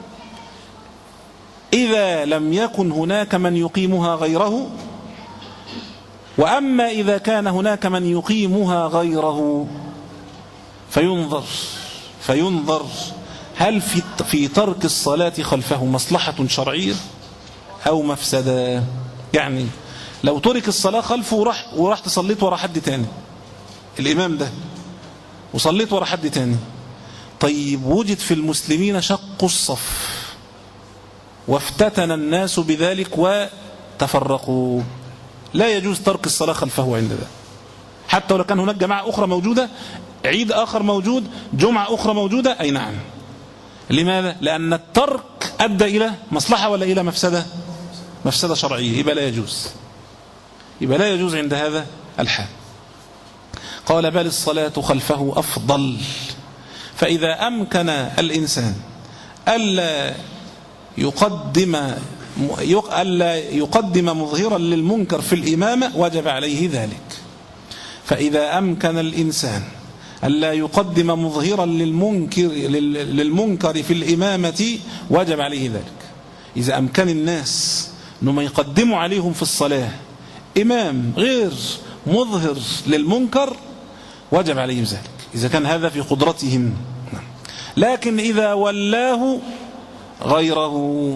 S2: إذا لم يكن هناك من يقيمها غيره. وأما إذا كان هناك من يقيمها غيره فينظر فينظر هل في في ترك الصلاة خلفه مصلحة شرعية أو مفسدة. يعني لو ترك الصلاة خلفه وراح ورحت صليت ورا حد تاني، الإمام ده، وصليت ورا حد تاني، طيب وجد في المسلمين شق الصف وافتتن الناس بذلك وتفرقوا، لا يجوز ترك الصلاة خلفه عند ذلك، حتى ولو كان هناك جماعة أخرى موجودة، عيد آخر موجود، جمعة أخرى موجودة. أي نعم. لماذا؟ لأن الترك أدى إلى مصلحة ولا إلى مفسدة؟ مفسدة شرعية، يبقى لا يجوز، يبقى لا يجوز عند هذا الحال. قال بل الصلاة خلفه أفضل، فإذا أمكن الإنسان ألا يقدم ألا يقدم مظهرا للمنكر في الإمامة وجب عليه ذلك. فإذا أمكن الإنسان ألا يقدم مظهرا للمنكر للمنكر في الإمامة وجب عليه ذلك. إذا أمكن الناس أنهم يقدموا عليهم في الصلاة إمام غير مظهر للمنكر وجب عليهم ذلك، إذا كان هذا في قدرتهم. لكن إذا ولاه غيره،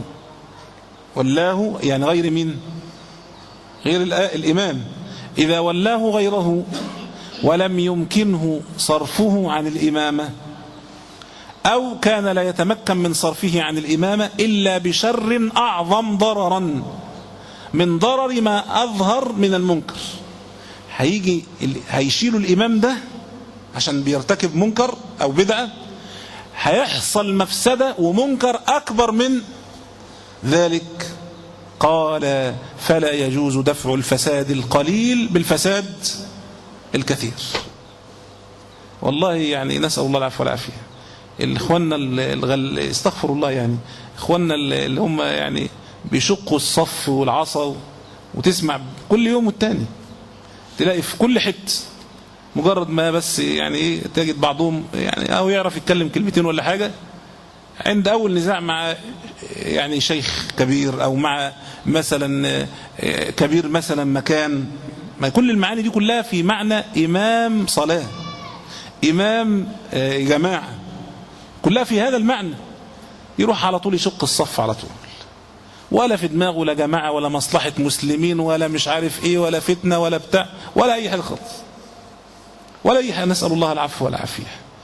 S2: ولاه يعني غير من غير الإمام، إذا ولاه غيره ولم يمكنه صرفه عن الإمامة، أو كان لا يتمكن من صرفه عن الإمامة إلا بشر أعظم ضررا من ضرر ما أظهر من المنكر، هيجي هيشيلوا الإمام ده عشان بيرتكب منكر أو بدعة، هيحصل مفسدة ومنكر أكبر من ذلك. قال فلا يجوز دفع الفساد القليل بالفساد الكثير. والله يعني نسأل الله العفو والعافية. الإخواننا الغل... استغفر الله، يعني إخواننا اللي هم يعني بيشقوا الصف والعصا، وتسمع كل يوم والتاني تلاقي في كل حته، مجرد ما بس يعني ايه تجد بعضهم يعني او يعرف يتكلم كلمتين ولا حاجة عند اول نزاع مع يعني شيخ كبير او مع مثلا كبير مثلا مكان، ما كل المعاني دي كلها في معنى امام صلاة، امام جماعة، كلها في هذا المعنى، يروح على طول يشق الصف على طول، ولا في دماغه لا جماعة ولا مصلحة مسلمين ولا مش عارف ايه ولا فتنة ولا بتاع ولا اي حاجة خالص، ولا أي حاجة. نسأل الله العفو والعافية.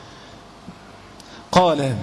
S2: قال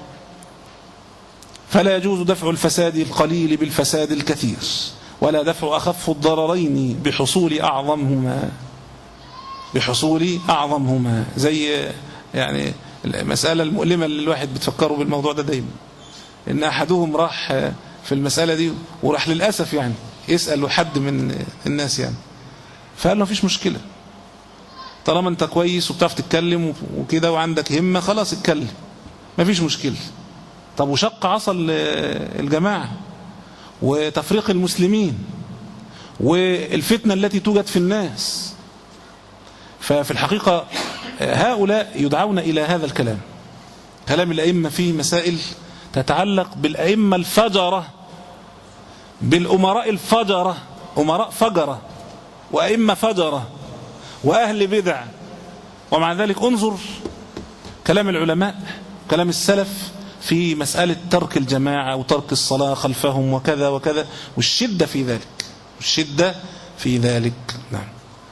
S2: فلا يجوز دفع الفساد القليل بالفساد الكثير، ولا دفع أخف الضررين بحصول أعظمهما بحصول أعظمهما زي يعني المسألة المؤلمة اللي الواحد بتفكره بالموضوع ده دايما، إن أحدهم راح في المسألة دي وراح للأسف يعني يسأل حد من الناس يعني، فقال له مفيش مشكلة، طالما انت كويس وبتعرف تتكلم وكده وعندك همة خلاص اتكلم، مفيش مشكلة. طب وشق عصا الجماعة وتفريق المسلمين والفتنة التي توجد في الناس، ففي الحقيقة هؤلاء يدعون إلى هذا الكلام، كلام الأئمة في مسائل تتعلق بالأئمة الفجرة، بالأمراء الفجرة، أمراء فجرة وأئمة فجرة وأهل بدع. ومع ذلك انظر كلام العلماء، كلام السلف في مسألة ترك الجماعة وترك الصلاة خلفهم وكذا وكذا، والشدة في ذلك، والشدة في ذلك. نعم.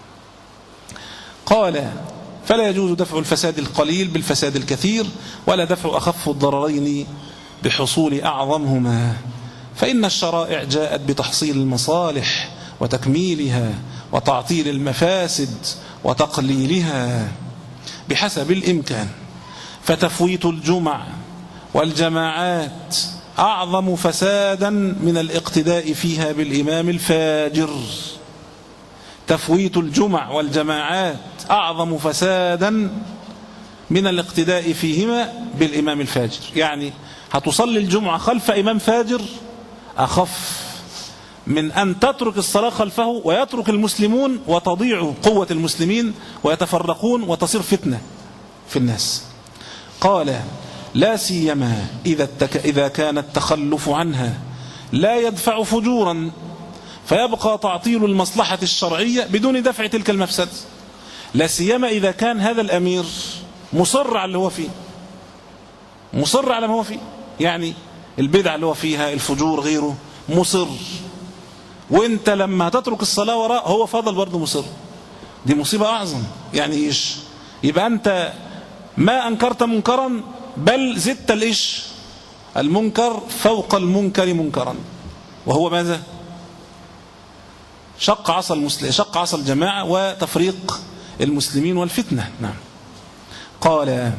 S2: قال فلا يجوز دفع الفساد القليل بالفساد الكثير، ولا دفع أخف الضررين بحصول أعظمهما، فإن الشرائع جاءت بتحصيل المصالح وتكميلها وتعطيل المفاسد وتقليلها بحسب الإمكان، فتفويت الجمع والجماعات أعظم فسادا من الاقتداء فيها بالإمام الفاجر. تفويت الجمع والجماعات أعظم فسادا من الاقتداء فيهما بالإمام الفاجر. يعني هتصلي الجمعة خلف إمام فاجر أخف من أن تترك الصلاة خلفه ويترك المسلمون وتضيع قوة المسلمين ويتفرقون وتصير فتنة في الناس. قال لا سيما إذا, التك... إذا كان التخلف عنها لا يدفع فجورا، فيبقى تعطيل المصلحة الشرعية بدون دفع تلك المفسد. لا سيما إذا كان هذا الأمير مصر على اللي هو فيه، مصر على ما هو فيه، يعني البدع اللي هو فيها، الفجور، غيره، مصر، وانت لما تترك الصلاة وراء هو فضل برضه مصر، دي مصيبة أعظم. يعني إيش؟ يبقى أنت ما أنكرت منكرا بل زدت الإيش؟ المنكر فوق المنكر منكرا، وهو ماذا؟ شق عصا المسلم، شق عصا الجماعة وتفريق المسلمين والفتنة. نعم. قال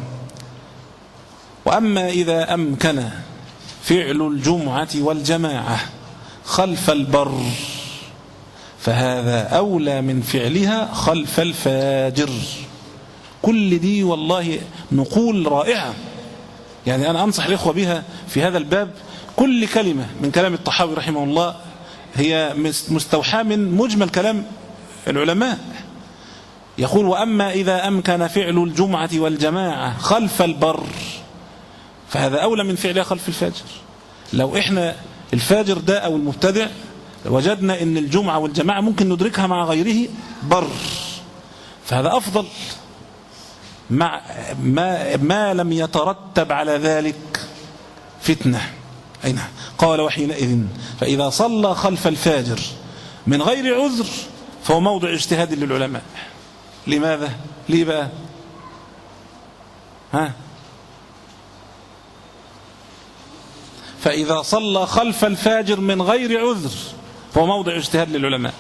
S2: وأما إذا أمكن فعل الجمعة والجماعة خلف البر فهذا أولى من فعلها خلف الفاجر. كل دي والله نقول رائعة، يعني أنا أنصح الإخوة بها في هذا الباب. كل كلمة من كلام الطحاوي رحمه الله هي مستوحاة من مجمل كلام العلماء. يقول وأما إذا أمكن فعل الجمعة والجماعة خلف البر فهذا أولى من فعلها خلف الفاجر. لو إحنا الفاجر ده أو المبتدع وجدنا أن الجمعة والجماعة ممكن ندركها مع غيره بر، فهذا أفضل مع ما, ما لم يترتب على ذلك فتنة. أين؟ قال وحينئذ فإذا صلى خلف الفاجر من غير عذر فهو موضع اجتهاد للعلماء. لماذا؟ ليه بقى؟ ها؟ فإذا صلى خلف الفاجر من غير عذر فهو موضع اجتهاد للعلماء.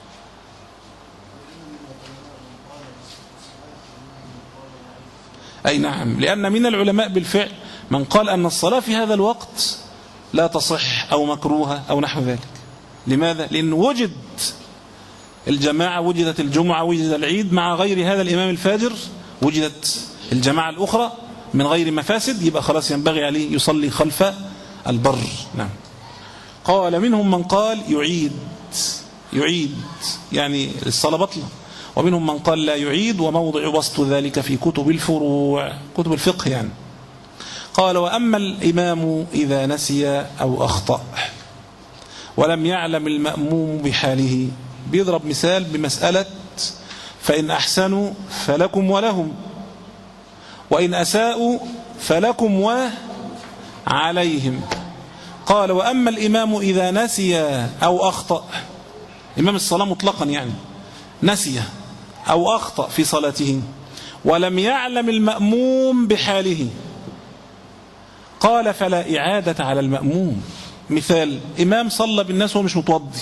S2: أي نعم، لأن من العلماء بالفعل من قال أن الصلاة في هذا الوقت لا تصح أو مكروهة أو نحو ذلك. لماذا؟ لأن وجد الجماعة، وجدت الجمعة، وجد العيد مع غير هذا الإمام الفاجر، وجدت الجماعة الأخرى من غير مفاسد، يبقى خلاص ينبغي عليه يصلي خلف البر. نعم. قال منهم من قال يعيد يعيد يعني الصلاة بطلة، ومنهم من قال لا يعيد، وموضع بسط ذلك في كتب الفروع، كتب الفقه يعني. قال وأما الإمام إذا نسي أو أخطأ ولم يعلم المأموم بحاله، بيضرب مثال بمسألة فإن أحسنوا فلكم ولهم، وإن أساءوا فلكم وعليهم. قال وأما الإمام إذا نسي أو أخطأ، إمام الصلاة مطلقا يعني نسي أو أخطأ في صلاته ولم يعلم المأموم بحاله، قال فلا إعادة على المأموم. مثال إمام صلى بالناس وهو مش متوضي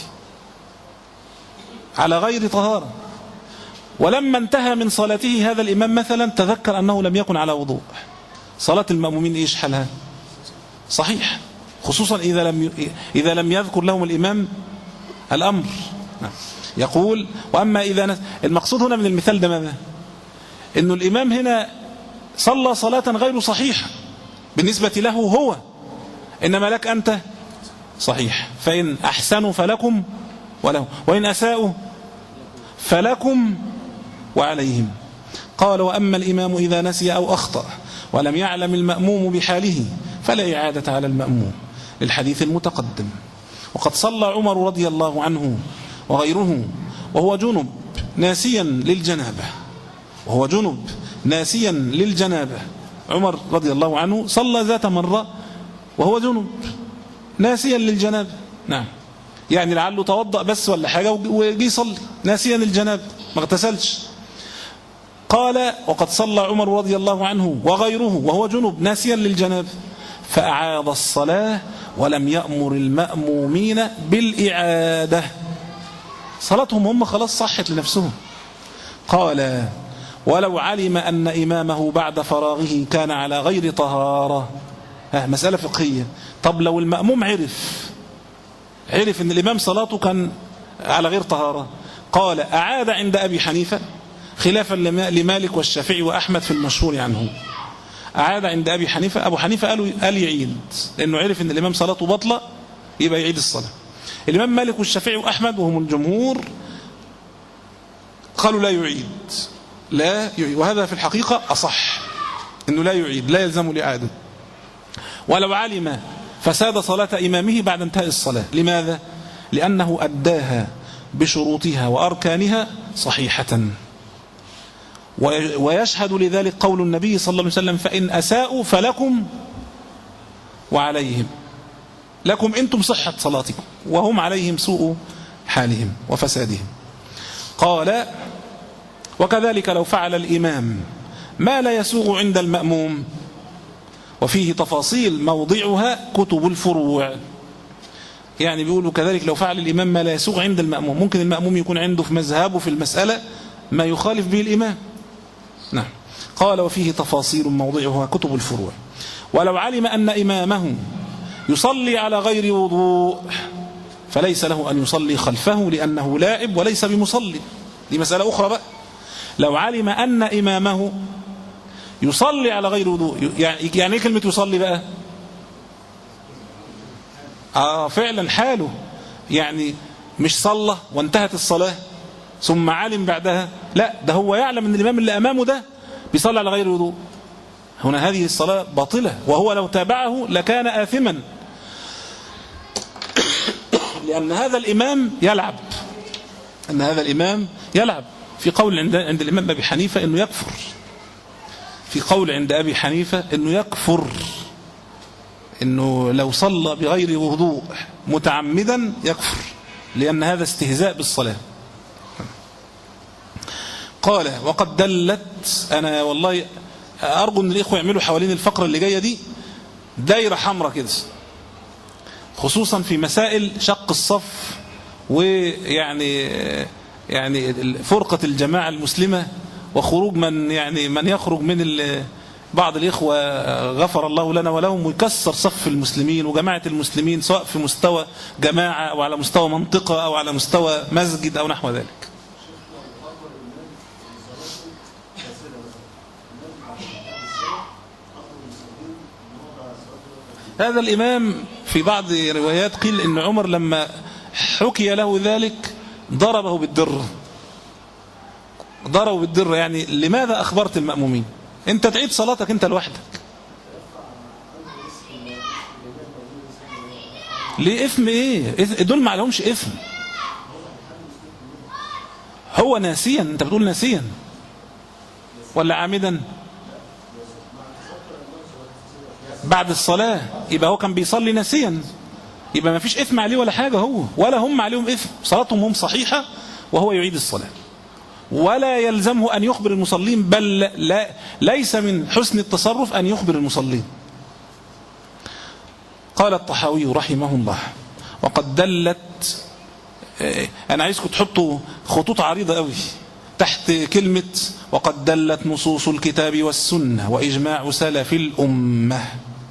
S2: على غير طهارة، ولما انتهى من صلاته هذا الإمام مثلا تذكر أنه لم يكن على وضوء، صلاة المأمومين إيش حالها؟ صحيح، خصوصا إذا لم إذا لم يذكر لهم الإمام الأمر. يقول وأما إذا نس... المقصود هنا من المثال ده ماذا؟ إنه الإمام هنا صلى صلاة غير صحيحة بالنسبة له هو، إنما لك أنت صحيح. فإن أحسنوا فلكم وله، وإن أساءوا فلكم وعليهم. قال: وأما الإمام إذا نسي أو أخطأ ولم يعلم المأموم بحاله فلا إعادة على المأموم، للحديث المتقدم. وقد صلى عمر رضي الله عنه وغيره وهو جنب ناسيا للجنابة، وهو جنب ناسيا للجنابة. عمر رضي الله عنه صلى ذات مرة وهو جنب ناسيا للجنابة. نعم، يعني لعله توضأ بس ولا حاجة وجي يصلي ناسيا للجنابة، ما اغتسلش. قال: وقد صلى عمر رضي الله عنه وغيره وهو جنب ناسيا للجنابة فأعاد الصلاة ولم يأمر المأمومين بالإعادة، صلاتهم هم خلاص صحت لنفسهم. قال: ولو علم أن إمامه بعد فراغه كان على غير طهارة. ها مسألة فقهية. طب لو المأموم عرف عرف أن الإمام صلاته كان على غير طهارة، قال: أعاد عند أبي حنيفة خلافا لمالك والشافعي وأحمد في المشهور عنه. أعاد عند أبي حنيفة، أبو حنيفة قالوا قال يعيد، لأنه عرف أن الإمام صلاته بطلة يبقى يعيد الصلاة. الإمام مالك والشافعي وأحمد وهم الجمهور قالوا لا يعيد، لا يعيد، وهذا في الحقيقة أصح، أنه لا يعيد، لا يلزم الإعادة. ولو علم فساد صلاة إمامه بعد انتهاء الصلاة. لماذا؟ لأنه أداها بشروطها وأركانها صحيحة. ويشهد لذلك قول النبي صلى الله عليه وسلم: فإن أساءوا فلكم وعليهم. لكم أنتم صحة صلاتكم وهم عليهم سوء حالهم وفسادهم. قال: وكذلك لو فعل الإمام ما لا يسوغ عند المأموم، وفيه تفاصيل موضعها كتب الفروع. يعني بيقولوا كذلك لو فعل الإمام ما لا يسوغ عند المأموم، ممكن المأموم يكون عنده في مذهبه في المسألة ما يخالف به الإمام. نعم. قال: وفيه تفاصيل موضعها كتب الفروع. ولو علم أن إمامه يصلي على غير وضوء فليس له أن يصلي خلفه لأنه لائب وليس بمصلي. دي مسألة أخرى بقى. لو علم أن إمامه يصلي على غير وضوء، يعني يعني ايه كلمة يصلي بقى؟ آه فعلا حاله، يعني مش صلى وانتهت الصلاة ثم علم بعدها، لا، ده هو يعلم أن الإمام اللي أمامه ده بيصلي على غير وضوء، هنا هذه الصلاة باطلة، وهو لو تابعه لكان آثما، لأن هذا الإمام يلعب، أن هذا الإمام يلعب. في قول عند عند الإمام أبي حنيفة إنه يكفر، في قول عند أبي حنيفة إنه يكفر، إنه لو صلى بغير وضوء متعمدا يكفر، لأن هذا استهزاء بالصلاة. قال: وقد دلت، أنا والله أرجو أن الإخوة يعملوا حوالين الفقرة اللي جاية دي دايرة حمراء كده، خصوصا في مسائل شق الصف، ويعني يعني فرقة الجماعة المسلمة، وخروج من يعني من يخرج من بعض الإخوة غفر الله لنا ولهم ويكسر صف المسلمين وجماعة المسلمين، سواء في مستوى جماعة أو على مستوى منطقة أو على مستوى مسجد أو نحو ذلك. هذا الإمام في بعض روايات قيل إن عمر لما حكي له ذلك ضربه بالدرة، ضربه بالدرة، يعني لماذا أخبرت المأمومين؟ أنت تعيد صلاتك أنت لوحدك، ليه إثم إيه؟ دول ما عليهمش إثم، هو ناسيا، أنت بتقول ناسيا ولا عامدا؟ بعد الصلاة، يبقى هو كان بيصلي ناسيا، يبقى ما فيش إثم عليه ولا حاجة، هو ولا هم عليهم إثم، صلاتهم هم صحيحة وهو يعيد الصلاة، ولا يلزمه أن يخبر المصلين، بل لا ليس من حسن التصرف أن يخبر المصلين. قال الطحاوي رحمه الله: وقد دلت، أنا عايزكم تحطوا خطوط عريضة قوي تحت كلمة وقد دلت نصوص الكتاب والسنة وإجماع سلف الأمة.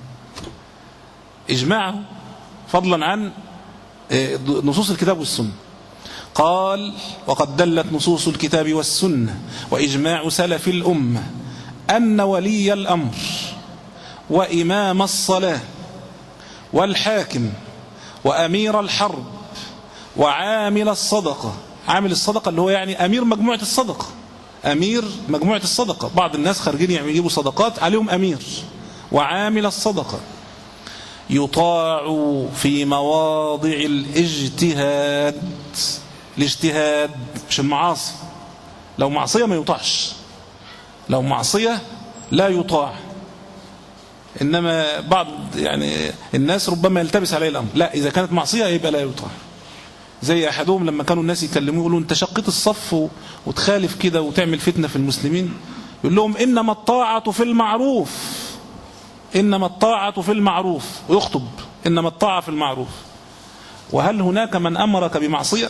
S2: إجماع فضلا عن نصوص الكتاب والسنة. قال: وقد دلت نصوص الكتاب والسنة وإجماع سلف الأمة أن ولي الأمر وإمام الصلاة والحاكم وأمير الحرب وعامل الصدقة. عامل الصدقة اللي هو يعني أمير مجموعة الصدقة، أمير مجموعة الصدقة. بعض الناس خارجين يجيبوا صدقات عليهم أمير. وعامل الصدقة يطاع في مواضع الاجتهاد. الاجتهاد مش المعاصي، لو معصية ما يطاعش، لو معصية لا يطاع. إنما بعض يعني الناس ربما يلتبس عليه الأمر، لا إذا كانت معصية يبقى لا يطاع. زي أحدهم لما كانوا الناس يكلموه يقولوا أنت شقيت الصف وتخالف كده وتعمل فتنة في المسلمين، يقول لهم إنما الطاعة في المعروف، إنما الطاعة في المعروف، ويخطب إنما الطاعة في المعروف. وهل هناك من أمرك بمعصية؟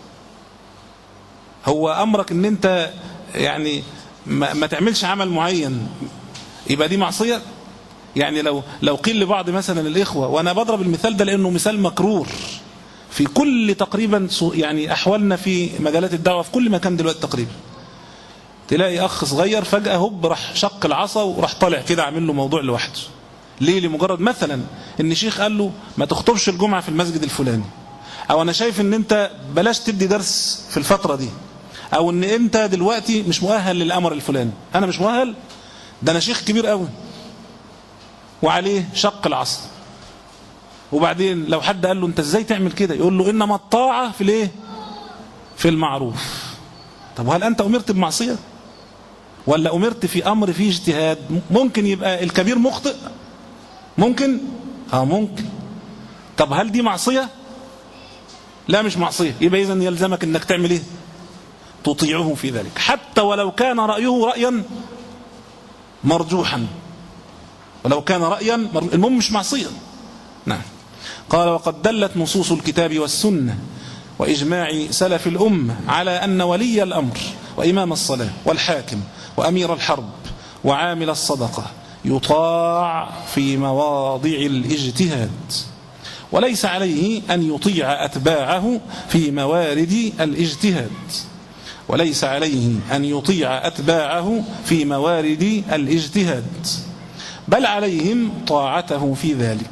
S2: هو أمرك أن أنت يعني ما, ما تعملش عمل معين يبقى دي معصية؟ يعني لو لو قيل لبعض مثلا الإخوة، وأنا بضرب المثال ده لأنه مثال مكرور في كل تقريبا يعني أحوالنا في مجالات الدعوة في كل مكان دلوقتي تقريبا، تلاقي أخ صغير فجأة هب راح شق العصا وراح طالع كده عامل له موضوع لوحده. ليه؟ لمجرد مثلا ان شيخ قال له ما تخطبش الجمعة في المسجد الفلاني، او انا شايف ان انت بلاش تدي درس في الفترة دي، او ان انت دلوقتي مش مؤهل للامر الفلاني. انا مش مؤهل؟ ده انا شيخ كبير قوي. وعليه شق العصا. وبعدين لو حد قال له انت ازاي تعمل كده، يقول له انما الطاعة في الايه؟ في المعروف. طب هل انت امرت بمعصية ولا امرت في امر فيه اجتهاد؟ ممكن يبقى الكبير مخطئ، ممكن اه ممكن. طب هل دي معصية؟ لا مش معصية. يبقى اذن يلزمك انك تعمل ايه؟ تطيعه في ذلك، حتى ولو كان رأيه رأيا مرجوحا، ولو كان رأيا مرجوحا. المهم مش معصية. نعم. قال وقد دلت نصوص الكتاب والسنة وإجماع سلف الأمة على أن ولي الأمر وإمام الصلاة والحاكم وأمير الحرب وعامل الصدقة يطاع في مواضع الاجتهاد، وليس عليه أن يطيع أتباعه في موارد الاجتهاد، وليس عليه أن يطيع أتباعه في موارد الاجتهاد، بل عليهم طاعته في ذلك،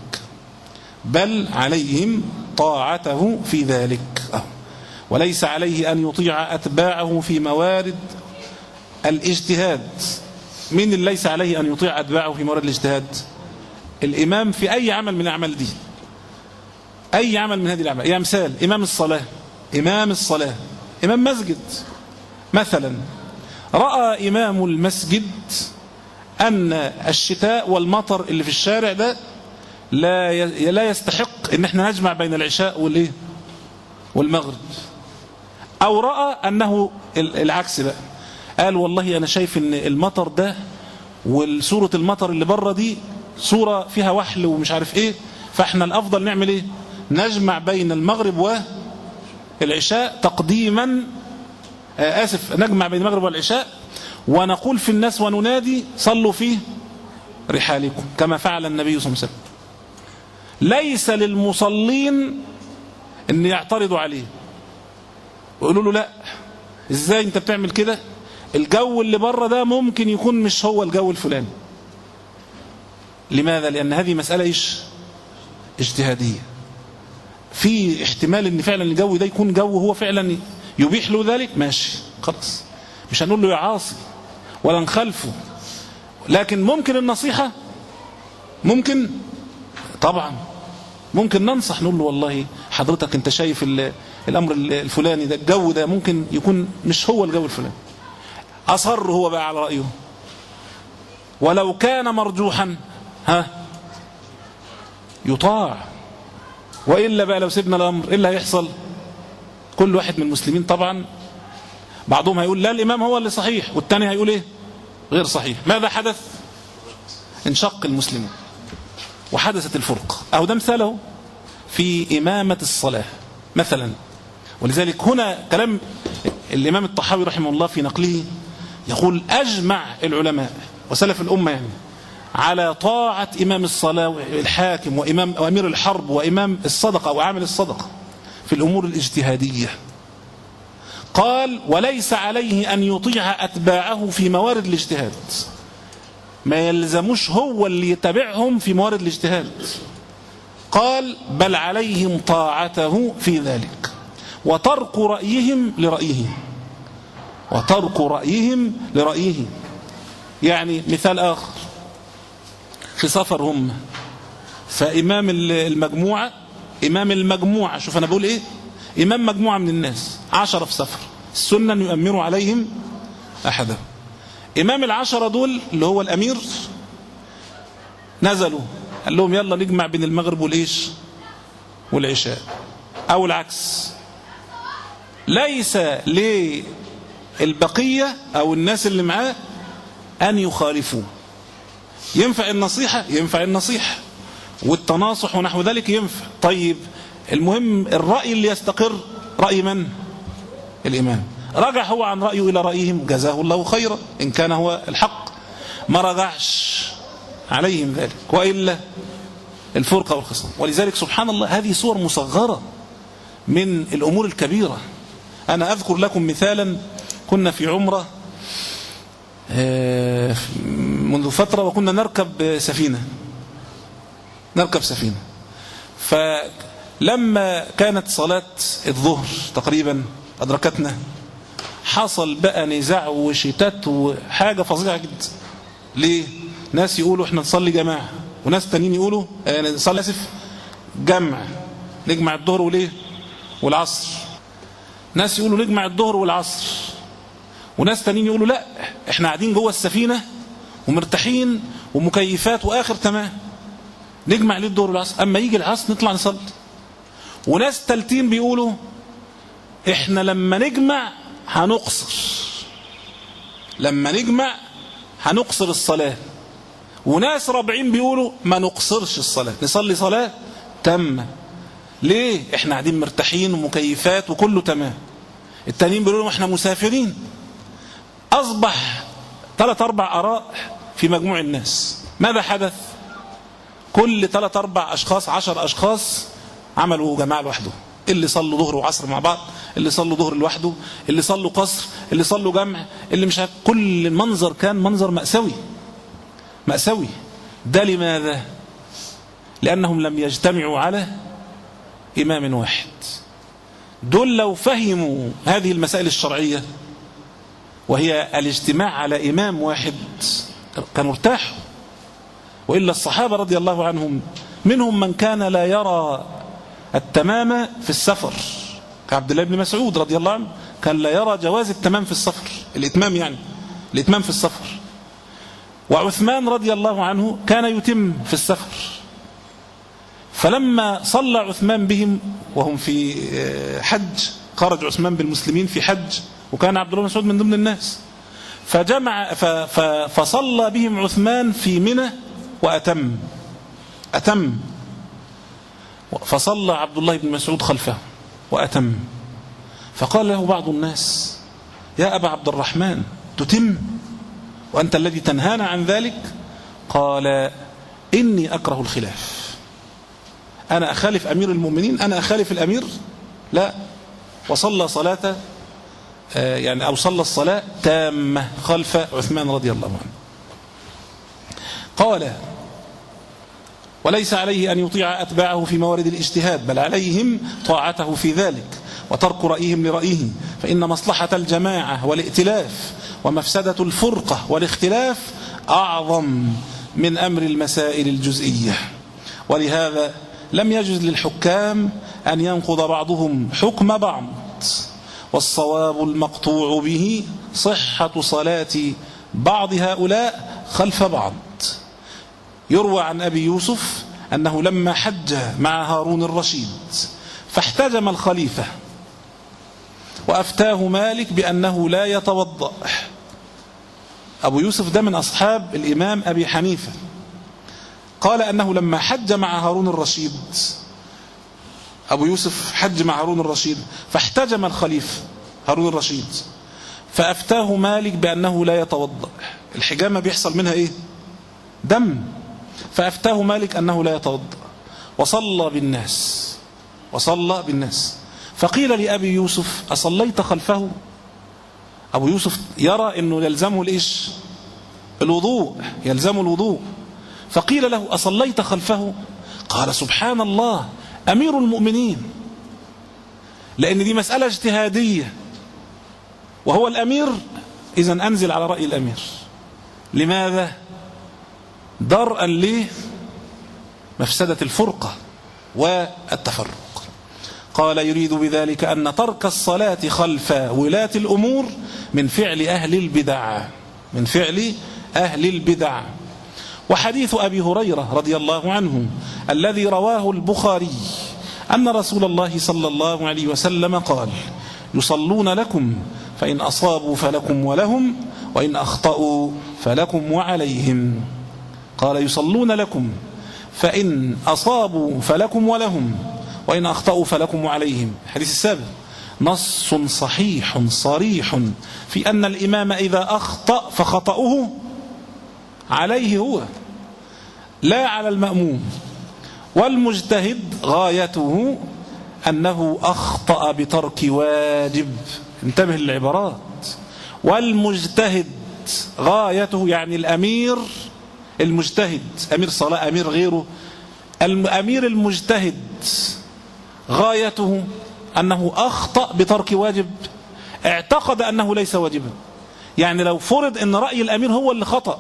S2: بل عليهم طاعته في ذلك. وليس عليه أن يطيع أتباعه في موارد الاجتهاد. مين اللي ليس عليه أن يطيع أتباعه في موارد الاجتهاد؟ الإمام في أي عمل من أعمال دي، أي عمل من هذه الأعمال. يا مثال إمام الصلاة، إمام الصلاة إمام مسجد مثلا، رأى إمام المسجد أن الشتاء والمطر اللي في الشارع ده لا لا يستحق ان احنا نجمع بين العشاء والايه والمغرب، او رأى انه العكس بقى، قال والله انا شايف ان المطر ده والصورة المطر اللي بره دي صورة فيها وحل ومش عارف ايه، فاحنا الافضل نعمل ايه؟ نجمع بين المغرب والعشاء تقديما، آه اسف نجمع بين المغرب والعشاء ونقول في الناس وننادي صلوا في رحالكم كما فعل النبي صلى الله عليه وسلم. ليس للمصلين ان يعترضوا عليه ويقولوا له لا ازاي انت بتعمل كده، الجو اللي بره ده ممكن يكون مش هو الجو الفلاني. لماذا؟ لان هذه مسألة ايش؟ اجتهادية. في احتمال ان فعلا الجو ده يكون جو هو فعلا يبيح له ذلك، ماشي خلاص مش هنقول له يا عاصي ولا نخالفه، لكن ممكن النصيحة، ممكن طبعا ممكن ننصح، نقول له والله حضرتك انت شايف الامر الفلاني ده الجو ده ممكن يكون مش هو الجو الفلاني. اصر هو بقى على رأيه ولو كان مرجوحا ها يطاع، وإلا بقى لو سيبنا الامر ايه اللي هيحصل؟ كل واحد من المسلمين طبعا بعضهم هيقول لا الامام هو اللي صحيح، والتاني هيقول ايه؟ غير صحيح. ماذا حدث؟ انشق المسلمون وحدثت الفرقة. أو ده مثاله في إمامة الصلاة مثلا. ولذلك هنا كلام الإمام الطحاوي رحمه الله في نقله يقول أجمع العلماء وسلف الأمة يعني على طاعة إمام الصلاة والحاكم وإمام وأمير الحرب وإمام الصدقة وعامل الصدقة في الأمور الاجتهادية. قال وليس عليه أن يطيع أتباعه في موارد الاجتهاد. ما يلزموش هو اللي يتبعهم في موارد الاجتهاد. قال بل عليهم طاعته في ذلك وترك رأيهم لرأيه وترك رأيهم لرأيه. يعني مثال آخر، في سفر هم، فإمام المجموعة إمام المجموعة شوف أنا بقول إيه، إمام مجموعة من الناس عشرة في سفر، السنة أن يؤمروا عليهم أحدهم. إمام العشرة دول اللي هو الأمير نزلوا قال لهم يلا نجمع بين المغرب والإيش والعشاء أو العكس. ليس للبقية أو الناس اللي معاه أن يخالفوا. ينفع النصيحة ينفع النصيحة والتناصح ونحو ذلك ينفع. طيب المهم الرأي اللي يستقر رأي من؟ الإمام. رجع هو عن رأيه إلى رأيهم جزاه الله خيرا إن كان هو الحق، ما رجعش عليهم ذلك، وإلا الفرقة والخصام. ولذلك سبحان الله هذه صور مصغرة من الأمور الكبيرة. أنا أذكر لكم مثالا، كنا في عمرة منذ فترة وكنا نركب سفينة نركب سفينة فلما كانت صلاة الظهر تقريبا أدركتنا، حصل بقى نزاع وشتات وحاجة فظيعة جدا. ليه؟ ناس يقولوا احنا نصلي جماعة، وناس تانيين يقولوا نصلي اسف جمع نجمع الظهر وليه والعصر. ناس يقولوا نجمع الظهر والعصر، وناس تانيين يقولوا لا احنا قاعدين جوه السفينة ومرتاحين ومكيفات واخر تمام نجمع ليه الظهر والعصر، اما يجي العصر نطلع نصلي. وناس تالتين بيقولوا احنا لما نجمع هنقصر لما نجمع هنقصر الصلاة. وناس رابعين بيقولوا ما نقصرش الصلاة، نصلي صلاة تامة. ليه؟ احنا قاعدين مرتاحين ومكيفات وكله تمام. التانيين بيقولوا احنا مسافرين. اصبح ثلاث اربع اراء في مجموع الناس. ماذا حدث؟ كل ثلاث اربع اشخاص عشر اشخاص عملوا جماعة لوحده، اللي صلوا ظهر وعصر مع بعض، اللي صلوا ظهر لوحده، اللي صلوا قصر، اللي صلوا جمع، اللي مش عارف. كل المنظر كان منظر مأساوي مأساوي. ده لماذا؟ لأنهم لم يجتمعوا على إمام واحد. دول لو فهموا هذه المسائل الشرعية وهي الاجتماع على إمام واحد كانوا ارتاحوا. وإلا الصحابة رضي الله عنهم منهم من كان لا يرى التمام في السفر، كعبد الله بن مسعود رضي الله عنه كان لا يرى جواز التمام في السفر، الإتمام يعني الإتمام في السفر. وعثمان رضي الله عنه كان يتم في السفر. فلما صلى عثمان بهم وهم في حج، خرج عثمان بالمسلمين في حج وكان عبد الله بن مسعود من ضمن الناس، فجمع فصلى بهم عثمان في منى وأتم أتم فصلى عبد الله بن مسعود خلفه وأتم. فقال له بعض الناس يا أبا عبد الرحمن تتم وأنت الذي تنهانا عن ذلك؟ قال إني أكره الخلاف، أنا أخالف أمير المؤمنين، أنا أخالف الأمير؟ لا. وصلى صلاة يعني أو صلى الصلاة تامة خلف عثمان رضي الله عنه. قال وليس عليه أن يطيع أتباعه في موارد الاجتهاد، بل عليهم طاعته في ذلك وترك رأيهم لرأيه، فإن مصلحة الجماعة والائتلاف ومفسدة الفرقة والاختلاف أعظم من أمر المسائل الجزئية. ولهذا لم يجوز للحكام أن ينقض بعضهم حكم بعض، والصواب المقطوع به صحة صلاة بعض هؤلاء خلف بعض. يروى عن أبي يوسف أنه لما حج مع هارون الرشيد فاحتجم الخليفة وأفتاه مالك بأنه لا يتوضأ. أبو يوسف ده من أصحاب الإمام أبي حنيفة. قال أنه لما حج مع هارون الرشيد، أبو يوسف حج مع هارون الرشيد فاحتجم الخليفة هارون الرشيد فأفتاه مالك بأنه لا يتوضأ. الحجامة بيحصل منها إيه؟ دم. فأفتاه مالك أنه لا يتوضأ وصلى بالناس وصلى بالناس فقيل لأبي يوسف أصليت خلفه؟ أبو يوسف يرى أنه يلزمه الإيش؟ الوضوء، يلزم الوضوء. فقيل له أصليت خلفه؟ قال سبحان الله أمير المؤمنين، لأن دي مسألة اجتهادية وهو الأمير، إذن أنزل على رأي الأمير. لماذا؟ درءا لمفسدة الفرقة والتفرق. قال يريد بذلك أن ترك الصلاة خلف ولاة الأمور من فعل أهل البدع، من فعل أهل البدع. وحديث أبي هريرة رضي الله عنه الذي رواه البخاري أن رسول الله صلى الله عليه وسلم قال يصلون لكم فإن أصابوا فلكم ولهم وإن أخطأوا فلكم وعليهم. قال يصلون لكم فإن أصابوا فلكم ولهم وإن أخطأوا فلكم وعليهم. الحديث السابق نص صحيح صريح في أن الإمام إذا أخطأ فخطأه عليه هو لا على المأموم، والمجتهد غايته أنه أخطأ بترك واجب. انتبه للعبارات. والمجتهد غايته يعني الأمير المجتهد، أمير صلاة أمير غيره، الأمير المجتهد غايته أنه أخطأ بترك واجب اعتقد أنه ليس واجبا. يعني لو فرض أن رأي الأمير هو اللي خطأ،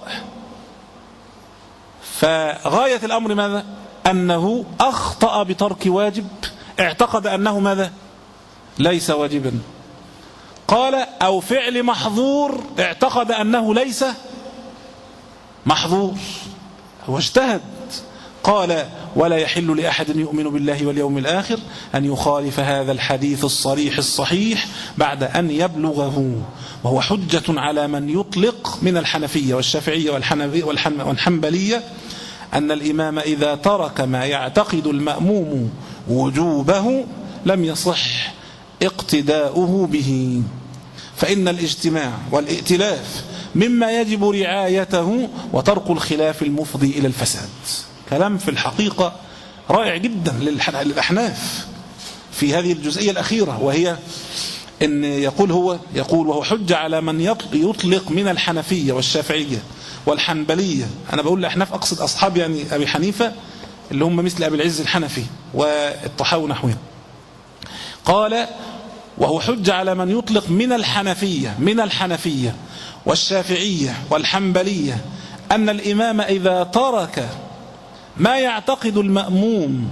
S2: فغاية الأمر ماذا؟ أنه أخطأ بترك واجب اعتقد أنه ماذا؟ ليس واجبا. قال أو فعل محظور اعتقد أنه ليس محظور، هو اجتهد. قال ولا يحل لأحد يؤمن بالله واليوم الآخر أن يخالف هذا الحديث الصريح الصحيح بعد أن يبلغه، وهو حجة على من يطلق من الحنفية والشافعية والحنبلية أن الإمام إذا ترك ما يعتقد المأموم وجوبه لم يصح اقتداؤه به، فإن الاجتماع والائتلاف مما يجب رعايته وترك الخلاف المفضي إلى الفساد. كلام في الحقيقة رائع جدا للأحناف في هذه الجزئية الأخيرة، وهي أن يقول هو يقول وهو حجة على من يطلق من الحنفية والشافعية والحنبلية. أنا بقول الأحناف أقصد أصحاب يعني أبي حنيفة اللي هم مثل أبي العز الحنفي والطحاوي نحوهم. قال وهو حجة على من يطلق من الحنفية من الحنفية والشافعية والحنبلية أن الإمام إذا ترك ما يعتقد المأموم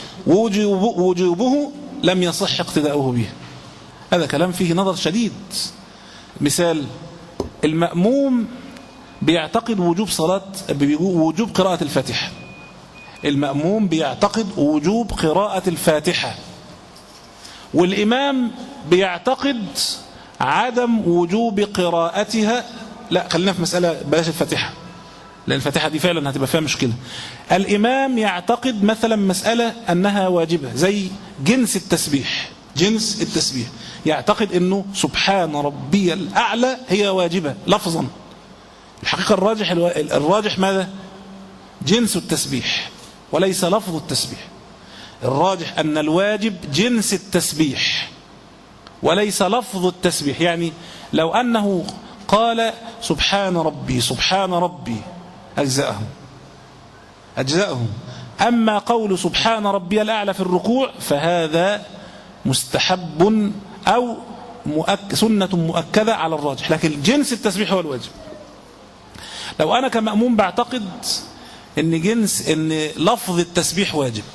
S2: وجوبه لم يصح اقتداؤه به. هذا كلام فيه نظر شديد. مثال، المأموم بيعتقد وجوب صلاة وجوب قراءة الفاتحة، المأموم بيعتقد وجوب قراءة الفاتحة، والإمام بيعتقد عدم وجوب قراءتها. لا خلينا في مسألة بلاش الفاتحة، لأن الفاتحة دي فعلا هتبقى فيها مشكلة. الإمام يعتقد مثلا مسألة أنها واجبة زي جنس التسبيح، جنس التسبيح يعتقد أنه سبحان ربي الأعلى هي واجبة لفظا. الحقيقة الراجح الراجح ماذا؟ جنس التسبيح وليس لفظ التسبيح. الراجح أن الواجب جنس التسبيح وليس لفظ التسبيح. يعني لو أنه قال سبحان ربي سبحان ربي أجزأه أجزأه أما قول سبحان ربي الأعلى في الركوع فهذا مستحب أو مؤك سنة مؤكدة على الراجح، لكن جنس التسبيح هو الواجب. لو أنا كمأموم بعتقد إن جنس إن لفظ التسبيح واجب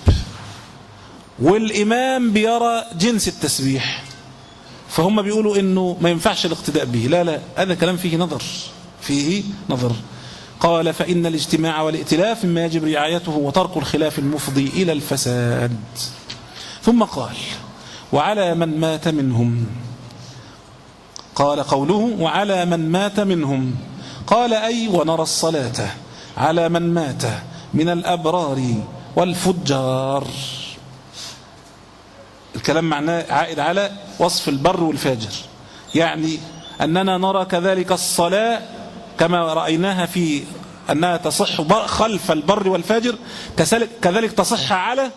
S2: والإمام بيرى جنس التسبيح، فهم بيقولوا إنه ما ينفعش الاقتداء به. لا لا هذا كلام فيه نظر فيه نظر. قال فإن الاجتماع والائتلاف مما يجب رعايته وترك الخلاف المفضي إلى الفساد. ثم قال وعلى من مات منهم. قال قوله وعلى من مات منهم قال أي ونرى الصلاة على من مات من الأبرار والفجار. الكلام معناه عائد على وصف البر والفاجر، يعني أننا نرى كذلك الصلاة كما رأيناها في أنها تصح خلف البر والفاجر كذلك تصح على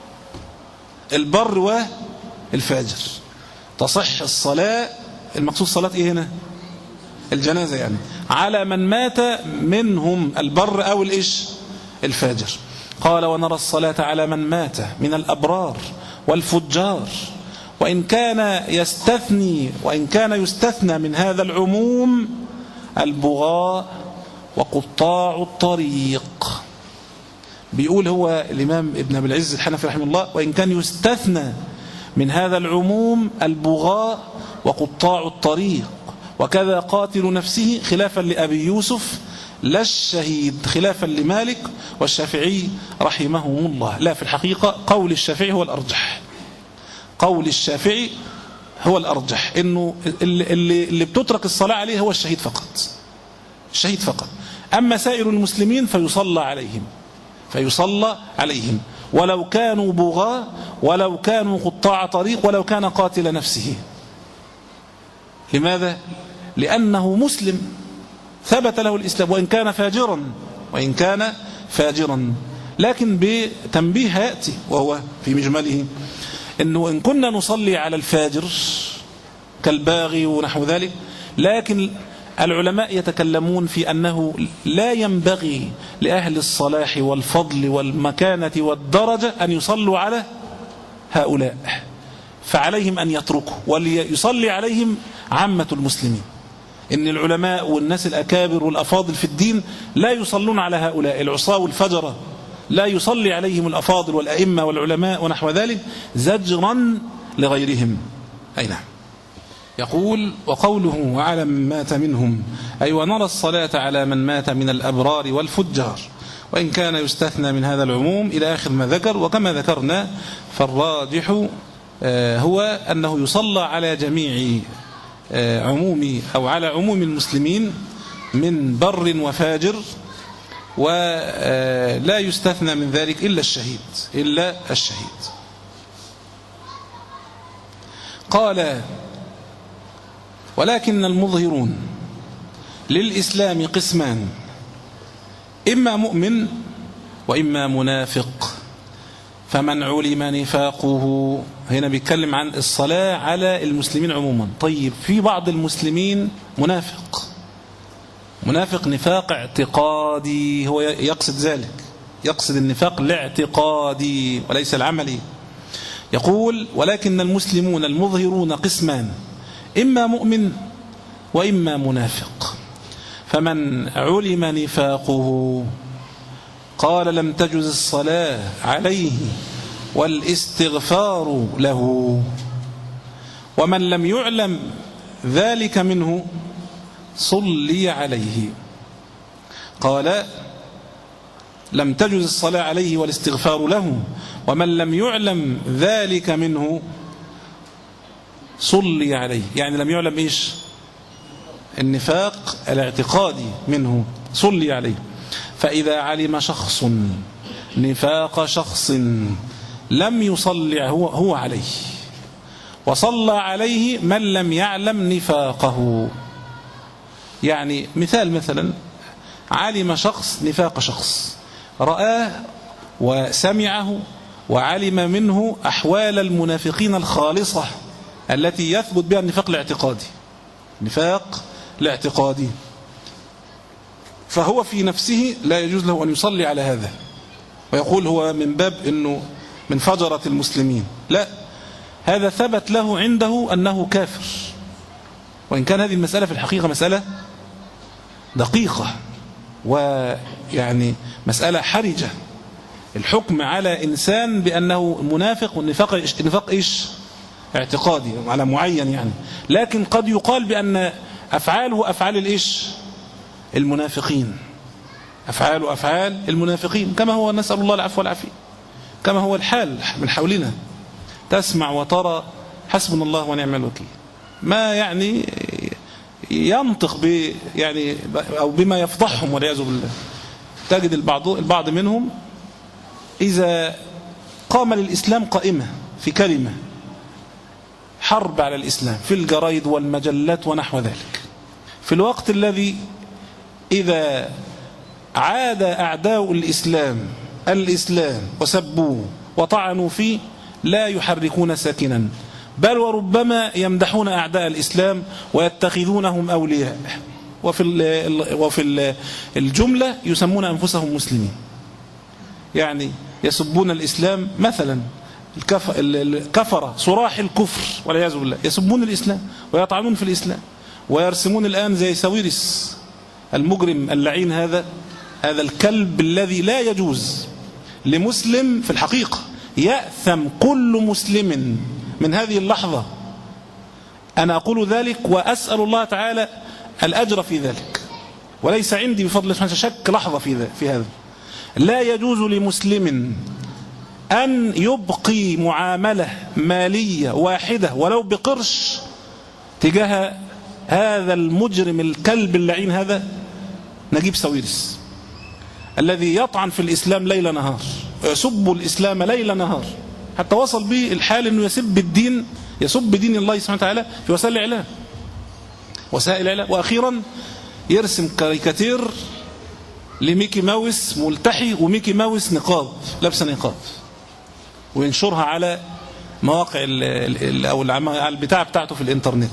S2: البر والفاجر. تصح الصلاة، المقصود صلاة إيه هنا؟ الجنازة يعني على من مات منهم البر أو الإيش الفاجر. قال ونرى الصلاة على من مات من الأبرار والفجار، وإن كان يستثني وإن كان يستثنى من هذا العموم البغاء وقطاع الطريق. بيقول هو الإمام ابن أبي العز الحنفي رحمه الله: وإن كان يستثنى من هذا العموم البغاء وقطاع الطريق، وكذا قاتل نفسه خلافا لأبي يوسف، لا الشهيد خلافا لمالك والشافعي رحمهم الله. لا، في الحقيقة قول الشافعي هو الأرجح، قول الشافعي هو الأرجح، إنه اللي, اللي, اللي بتترك الصلاة عليه هو الشهيد فقط، الشهيد فقط. أما سائر المسلمين فيصلى عليهم، فيصلى عليهم ولو كانوا بغاة، ولو كانوا قطاع طريق، ولو كان قاتل نفسه. لماذا؟ لأنه مسلم ثبت له الإسلام، وإن كان فاجرا، وإن كان فاجرا. لكن بتنبيه يأتي وهو في مجمله، إنه إن كنا نصلي على الفاجر كالباغي ونحو ذلك، لكن العلماء يتكلمون في أنه لا ينبغي لأهل الصلاح والفضل والمكانة والدرجة أن يصلوا على هؤلاء، فعليهم أن يتركوا وليصلي عليهم عامة المسلمين. إن العلماء والناس الأكابر والأفاضل في الدين لا يصلون على هؤلاء العصاة والفجرة، لا يصلي عليهم الأفاضل والأئمة والعلماء ونحو ذلك زجرا لغيرهم. أي نعم. يقول: وقوله وعلى من مات منهم، أي ونرى الصلاة على من مات من الأبرار والفجار، وإن كان يستثنى من هذا العموم إلى آخر ما ذكر. وكما ذكرنا فالراجح هو أنه يصلى على جميع عموم أو على عموم المسلمين من بر وفاجر، ولا يستثنى من ذلك إلا الشهيد إلا الشهيد. قال: ولكن المظهرون للإسلام قسمان، إما مؤمن وإما منافق، فمن علم نفاقه. هنا بيتكلم عن الصلاة على المسلمين عموما. طيب، في بعض المسلمين منافق، منافق نفاق اعتقادي، هو يقصد ذلك، يقصد النفاق الاعتقادي وليس العملي. يقول: ولكن المسلمون المظهرون قسمان، إما مؤمن وإما منافق، فمن علم نفاقه قال لم تجز الصلاة عليه والاستغفار له، ومن لم يعلم ذلك منه صلي عليه. قال لم تجز الصلاة عليه والاستغفار له، ومن لم يعلم ذلك منه صلي عليه. يعني لم يعلم إيش؟ النفاق الاعتقادي منه، صلي عليه. فإذا علم شخص نفاق شخص لم يصلي هو, هو عليه، وصلى عليه من لم يعلم نفاقه. يعني مثال، مثلا علم شخص نفاق شخص، رآه وسمعه وعلم منه أحوال المنافقين الخالصة التي يثبت بها النفاق الاعتقادي، نفاق الاعتقادي، فهو في نفسه لا يجوز له أن يصلي على هذا ويقول هو من باب أنه من فجرة المسلمين. لا، هذا ثبت له عنده أنه كافر، وإن كان هذه المسألة في الحقيقة مسألة دقيقة، ويعني مسألة حرجة، الحكم على إنسان بأنه منافق، والنفاق النفاق إيش؟ اعتقادي على معين يعني. لكن قد يقال بأن أفعاله أفعال الإيش؟ المنافقين، أفعاله أفعال المنافقين، كما هو نسأل الله العفو والعافية، كما هو الحال من حولنا، تسمع وترى حسبنا الله ونعم الوكيل، ما يعني ينطق ب يعني أو بما يفضحهم والعياذ بالله. تجد البعض البعض منهم إذا قام للإسلام قائمة في كلمة حرب على الإسلام في الجرايد والمجلات ونحو ذلك، في الوقت الذي إذا عاد أعداء الإسلام الإسلام وسبوه وطعنوا فيه لا يحركون ساكنا، بل وربما يمدحون أعداء الإسلام ويتخذونهم أولياء وفي ال وفي ال الجملة يسمون أنفسهم مسلمين، يعني يسبون الإسلام مثلا الكفرة صراح الكفر والعياذ بالله يسبون الإسلام ويطعنون في الإسلام ويرسمون الآن زي ساويرس المجرم اللعين هذا هذا الكلب الذي لا يجوز لمسلم في الحقيقة. يأثم كل مسلم من هذه اللحظة. أنا أقول ذلك وأسأل الله تعالى الأجر في ذلك، وليس عندي بفضل الله شك لحظة في في هذا. لا يجوز لمسلم أن يبقي معاملة مالية واحدة ولو بقرش تجاه هذا المجرم الكلب اللعين هذا نجيب ساويرس الذي يطعن في الإسلام ليل نهار ويسب الإسلام ليل نهار، حتى وصل به الحال أنه يسب الدين يسب دين الله سبحانه وتعالى في وسائل الإعلام وسائل الإعلام وأخيرا يرسم كاريكاتير لميكي ماوس ملتحي وميكي ماوس نقاب لابسه نقاب وينشرها على مواقع ال ال أو البتاع بتاعته في الإنترنت.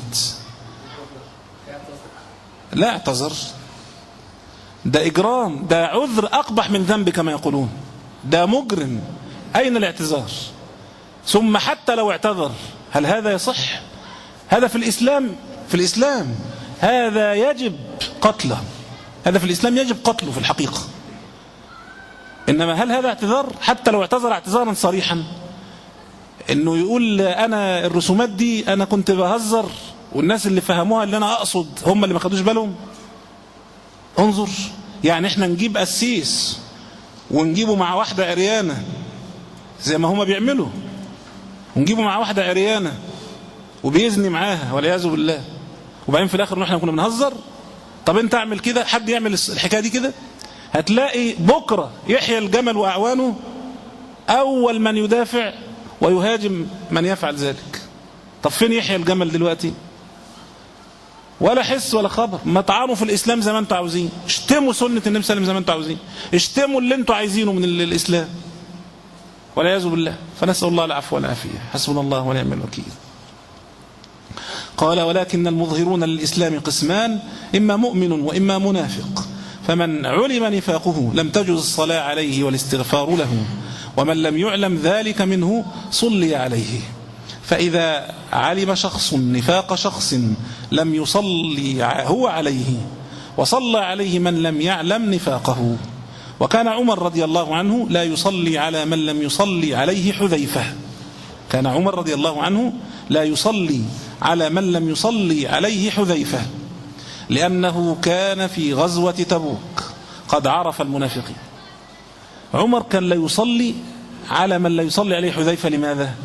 S2: لا اعتذر، ده إجرام، ده عذر أقبح من ذنب كما يقولون، ده مجرم. أين الاعتذار؟ ثم حتى لو اعتذر هل هذا يصح؟ هذا في الإسلام في الإسلام هذا يجب قتله، هذا في الإسلام يجب قتله في الحقيقة. إنما هل هذا اعتذار؟ حتى لو اعتذر اعتذارا صريحا إنه يقول أنا الرسومات دي أنا كنت بهزر والناس اللي فهموها اللي أنا أقصد هم اللي ما خدوش بالهم. انظر، يعني احنا نجيب قسيس ونجيبه مع واحدة عريانة زي ما هما بيعملوا، ونجيبه مع واحدة عريانة وبيزني معاها والعياذ بالله، وبعدين في الآخر احنا كنا بنهزر. طب انت اعمل كده، حد يعمل الحكاية دي كده، هتلاقي بكرة يحيى الجمل وأعوانه أول من يدافع ويهاجم من يفعل ذلك. طب فين يحيى الجمل دلوقتي؟ ولا حس ولا خبر. ما طعنوا في الإسلام زي ما انتوا عاوزين، اشتموا سنة النبي صلى الله عليه وسلم زي ما انتوا عاوزين، اشتموا اللي انتوا عايزينه من الإسلام والعياذ بالله. فنسأل الله العفو والعافية، حسبنا الله ونعم الوكيل. قال ولكن المظهرون للإسلام قسمان، إما مؤمن وإما منافق، فمن علم نفاقه لم تجز الصلاة عليه والاستغفار له، ومن لم يعلم ذلك منه صلي عليه. فإذا علم شخص نفاق شخص لم يصلي هو عليه وصلى عليه من لم يعلم نفاقه. وكان عمر رضي الله عنه لا يصلي على من لم يصلي عليه حذيفة. كان عمر رضي الله عنه لا يصلي على من لم يصلي عليه حذيفة، لأنه كان في غزوة تبوك قد عرف المنافقين. عمر كان لا يصلي على من لا يصلي عليه حذيفة. لماذا؟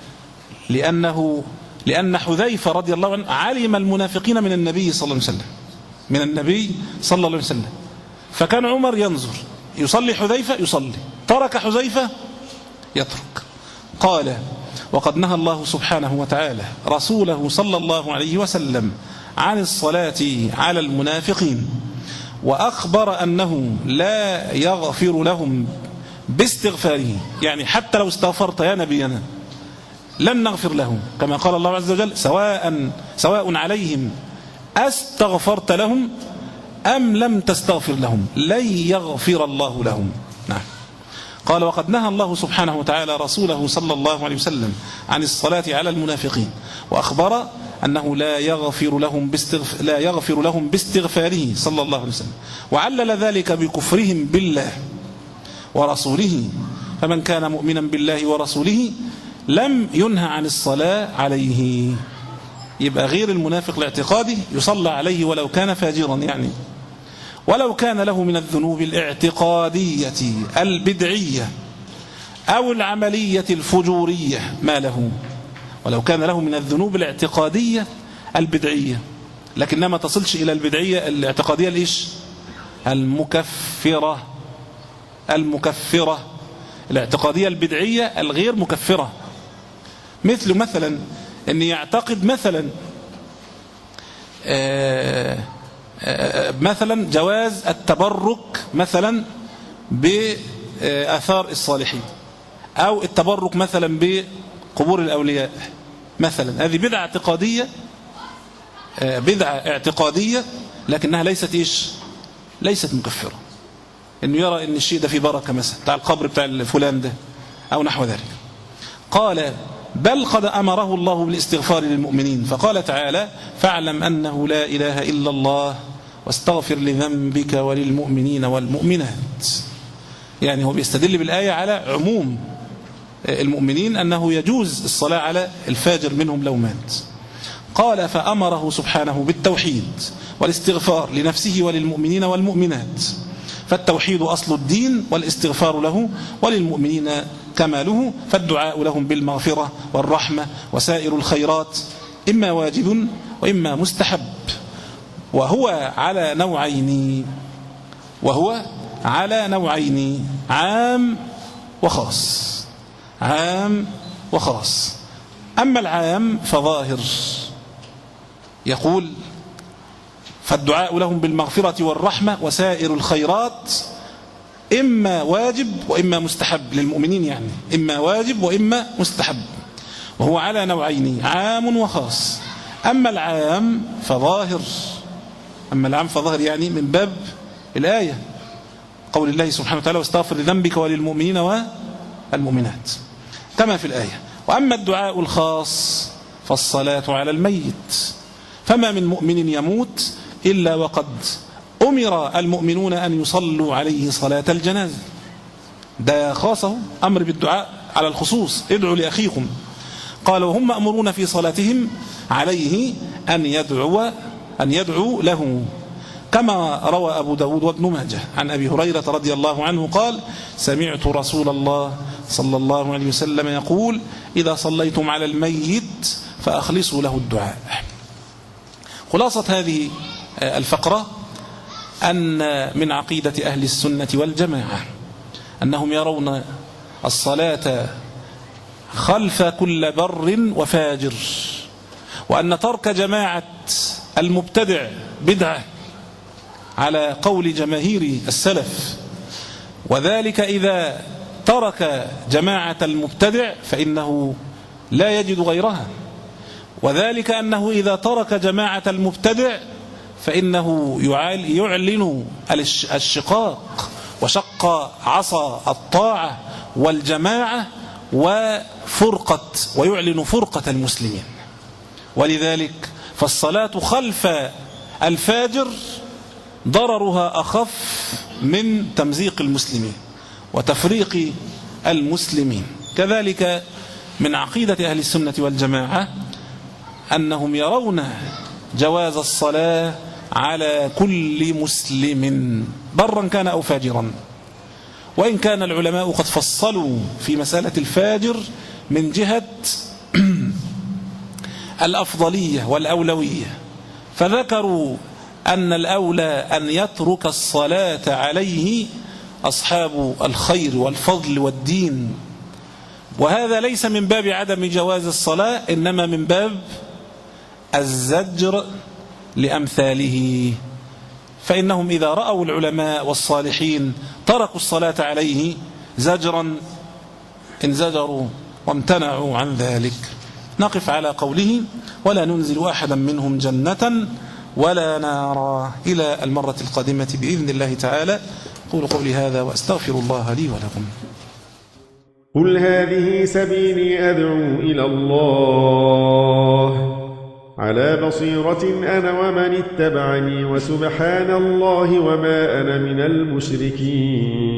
S2: لأنه لأن حذيفة رضي الله عنه علم المنافقين من النبي صلى الله عليه وسلم من النبي صلى الله عليه وسلم. فكان عمر ينظر، يصلي حذيفة يصلي، ترك حذيفة يترك. قال وقد نهى الله سبحانه وتعالى رسوله صلى الله عليه وسلم عن الصلاة على المنافقين، وأخبر أنه لا يغفر لهم باستغفاره، يعني حتى لو استغفرت يا نبينا لن نغفر لهم، كما قال الله عز وجل سواء سواء عليهم أستغفرت لهم أم لم تستغفر لهم لن يغفر الله لهم. نعم. قال وقد نهى الله سبحانه وتعالى رسوله صلى الله عليه وسلم عن الصلاة على المنافقين، وأخبر أنه لا يغفر لهم باستغف... لا يغفر لهم باستغفاره صلى الله عليه وسلم، وعلل ذلك بكفرهم بالله ورسوله. فمن كان مؤمنا بالله ورسوله لم ينهى عن الصلاة عليه. يبقى غير المنافق الاعتقادي يصلى عليه ولو كان فاجرا، يعني ولو كان له من الذنوب الاعتقادية البدعية أو العملية الفجورية ما له، ولو كان له من الذنوب الاعتقادية البدعية، لكنها ما تصلش إلى البدعية الاعتقادية الإيش المكفرة المكفرة الاعتقادية البدعية الغير مكفرة. مثل مثلا أن يعتقد مثلا آآ آآ مثلا جواز التبرك مثلا بآثار الصالحين، أو التبرك مثلا بقبور الأولياء مثلا. هذه بدعة اعتقادية بدعة اعتقادية لكنها ليست إيش؟ ليست مكفرة. إنه يرى إن الشيء ده فيه بركة مثلا بتاع القبر بتاع الفلان ده أو نحو ذلك. قال بل قد أمره الله بالاستغفار للمؤمنين، فقال تعالى فاعلم أنه لا إله إلا الله واستغفر لذنبك وللمؤمنين والمؤمنات. يعني هو بيستدل بالآية على عموم المؤمنين أنه يجوز الصلاة على الفاجر منهم لو مات. قال فأمره سبحانه بالتوحيد والاستغفار لنفسه وللمؤمنين والمؤمنات، فالتوحيد أصل الدين والاستغفار له وللمؤمنين كماله، فالدعاء لهم بالمغفرة والرحمة وسائر الخيرات إما واجب وإما مستحب، وهو على نوعين وهو على نوعين عام وخاص عام وخاص. أما العام فظاهر، يقول فالدعاء لهم بالمغفرة والرحمة وسائر الخيرات إما واجب وإما مستحب للمؤمنين، يعني إما واجب وإما مستحب، وهو على نوعين عام وخاص. أما العام فظاهر أما العام فظاهر يعني من باب الآية، قول الله سبحانه وتعالى واستغفر لذنبك وللمؤمنين والمؤمنات كما في الآية. وأما الدعاء الخاص فالصلاة على الميت، فما من مؤمن يموت إلا وقد أمر المؤمنون أن يصلوا عليه صلاة الجنازة. ده خاصه أمر بالدعاء على الخصوص، ادعوا لأخيكم. قال وهم مأمورون في صلاتهم عليه أن يدعو أن يدعو له، كما روى أبو داود وابن ماجه عن أبي هريرة رضي الله عنه قال سمعت رسول الله صلى الله عليه وسلم يقول إذا صليتم على الميت فأخلصوا له الدعاء. خلاصة هذه الفقرة أن من عقيدة أهل السنة والجماعة أنهم يرون الصلاة خلف كل بر وفاجر، وأن ترك جماعة المبتدع بدعة على قول جماهير السلف، وذلك إذا ترك جماعة المبتدع فإنه لا يجد غيرها، وذلك أنه إذا ترك جماعة المبتدع فإنه يعلن الشقاق وشق عصا الطاعة والجماعة وفرقة ويعلن فرقة المسلمين. ولذلك فالصلاة خلف الفاجر ضررها أخف من تمزيق المسلمين وتفريق المسلمين. كذلك من عقيدة أهل السنة والجماعة أنهم يرون جواز الصلاة على كل مسلم برا كان أو فاجرا، وإن كان العلماء قد فصلوا في مسألة الفاجر من جهة الأفضلية والأولوية، فذكروا أن الأولى أن يترك الصلاة عليه أصحاب الخير والفضل والدين، وهذا ليس من باب عدم جواز الصلاة، إنما من باب الزجر لأمثاله، فإنهم إذا رأوا العلماء والصالحين تركوا الصلاة عليه زجرا انزجروا وامتنعوا عن ذلك. نقف على قوله ولا ننزل أحدا منهم جنة ولا نارا إلى المرة القادمة بإذن الله تعالى. قولوا قولي هذا وأستغفر الله لي ولكم.
S3: قل هذه سبيلي أدعو إلى الله على بصيرة أنا ومن اتبعني وسبحان الله وما أنا من المشركين.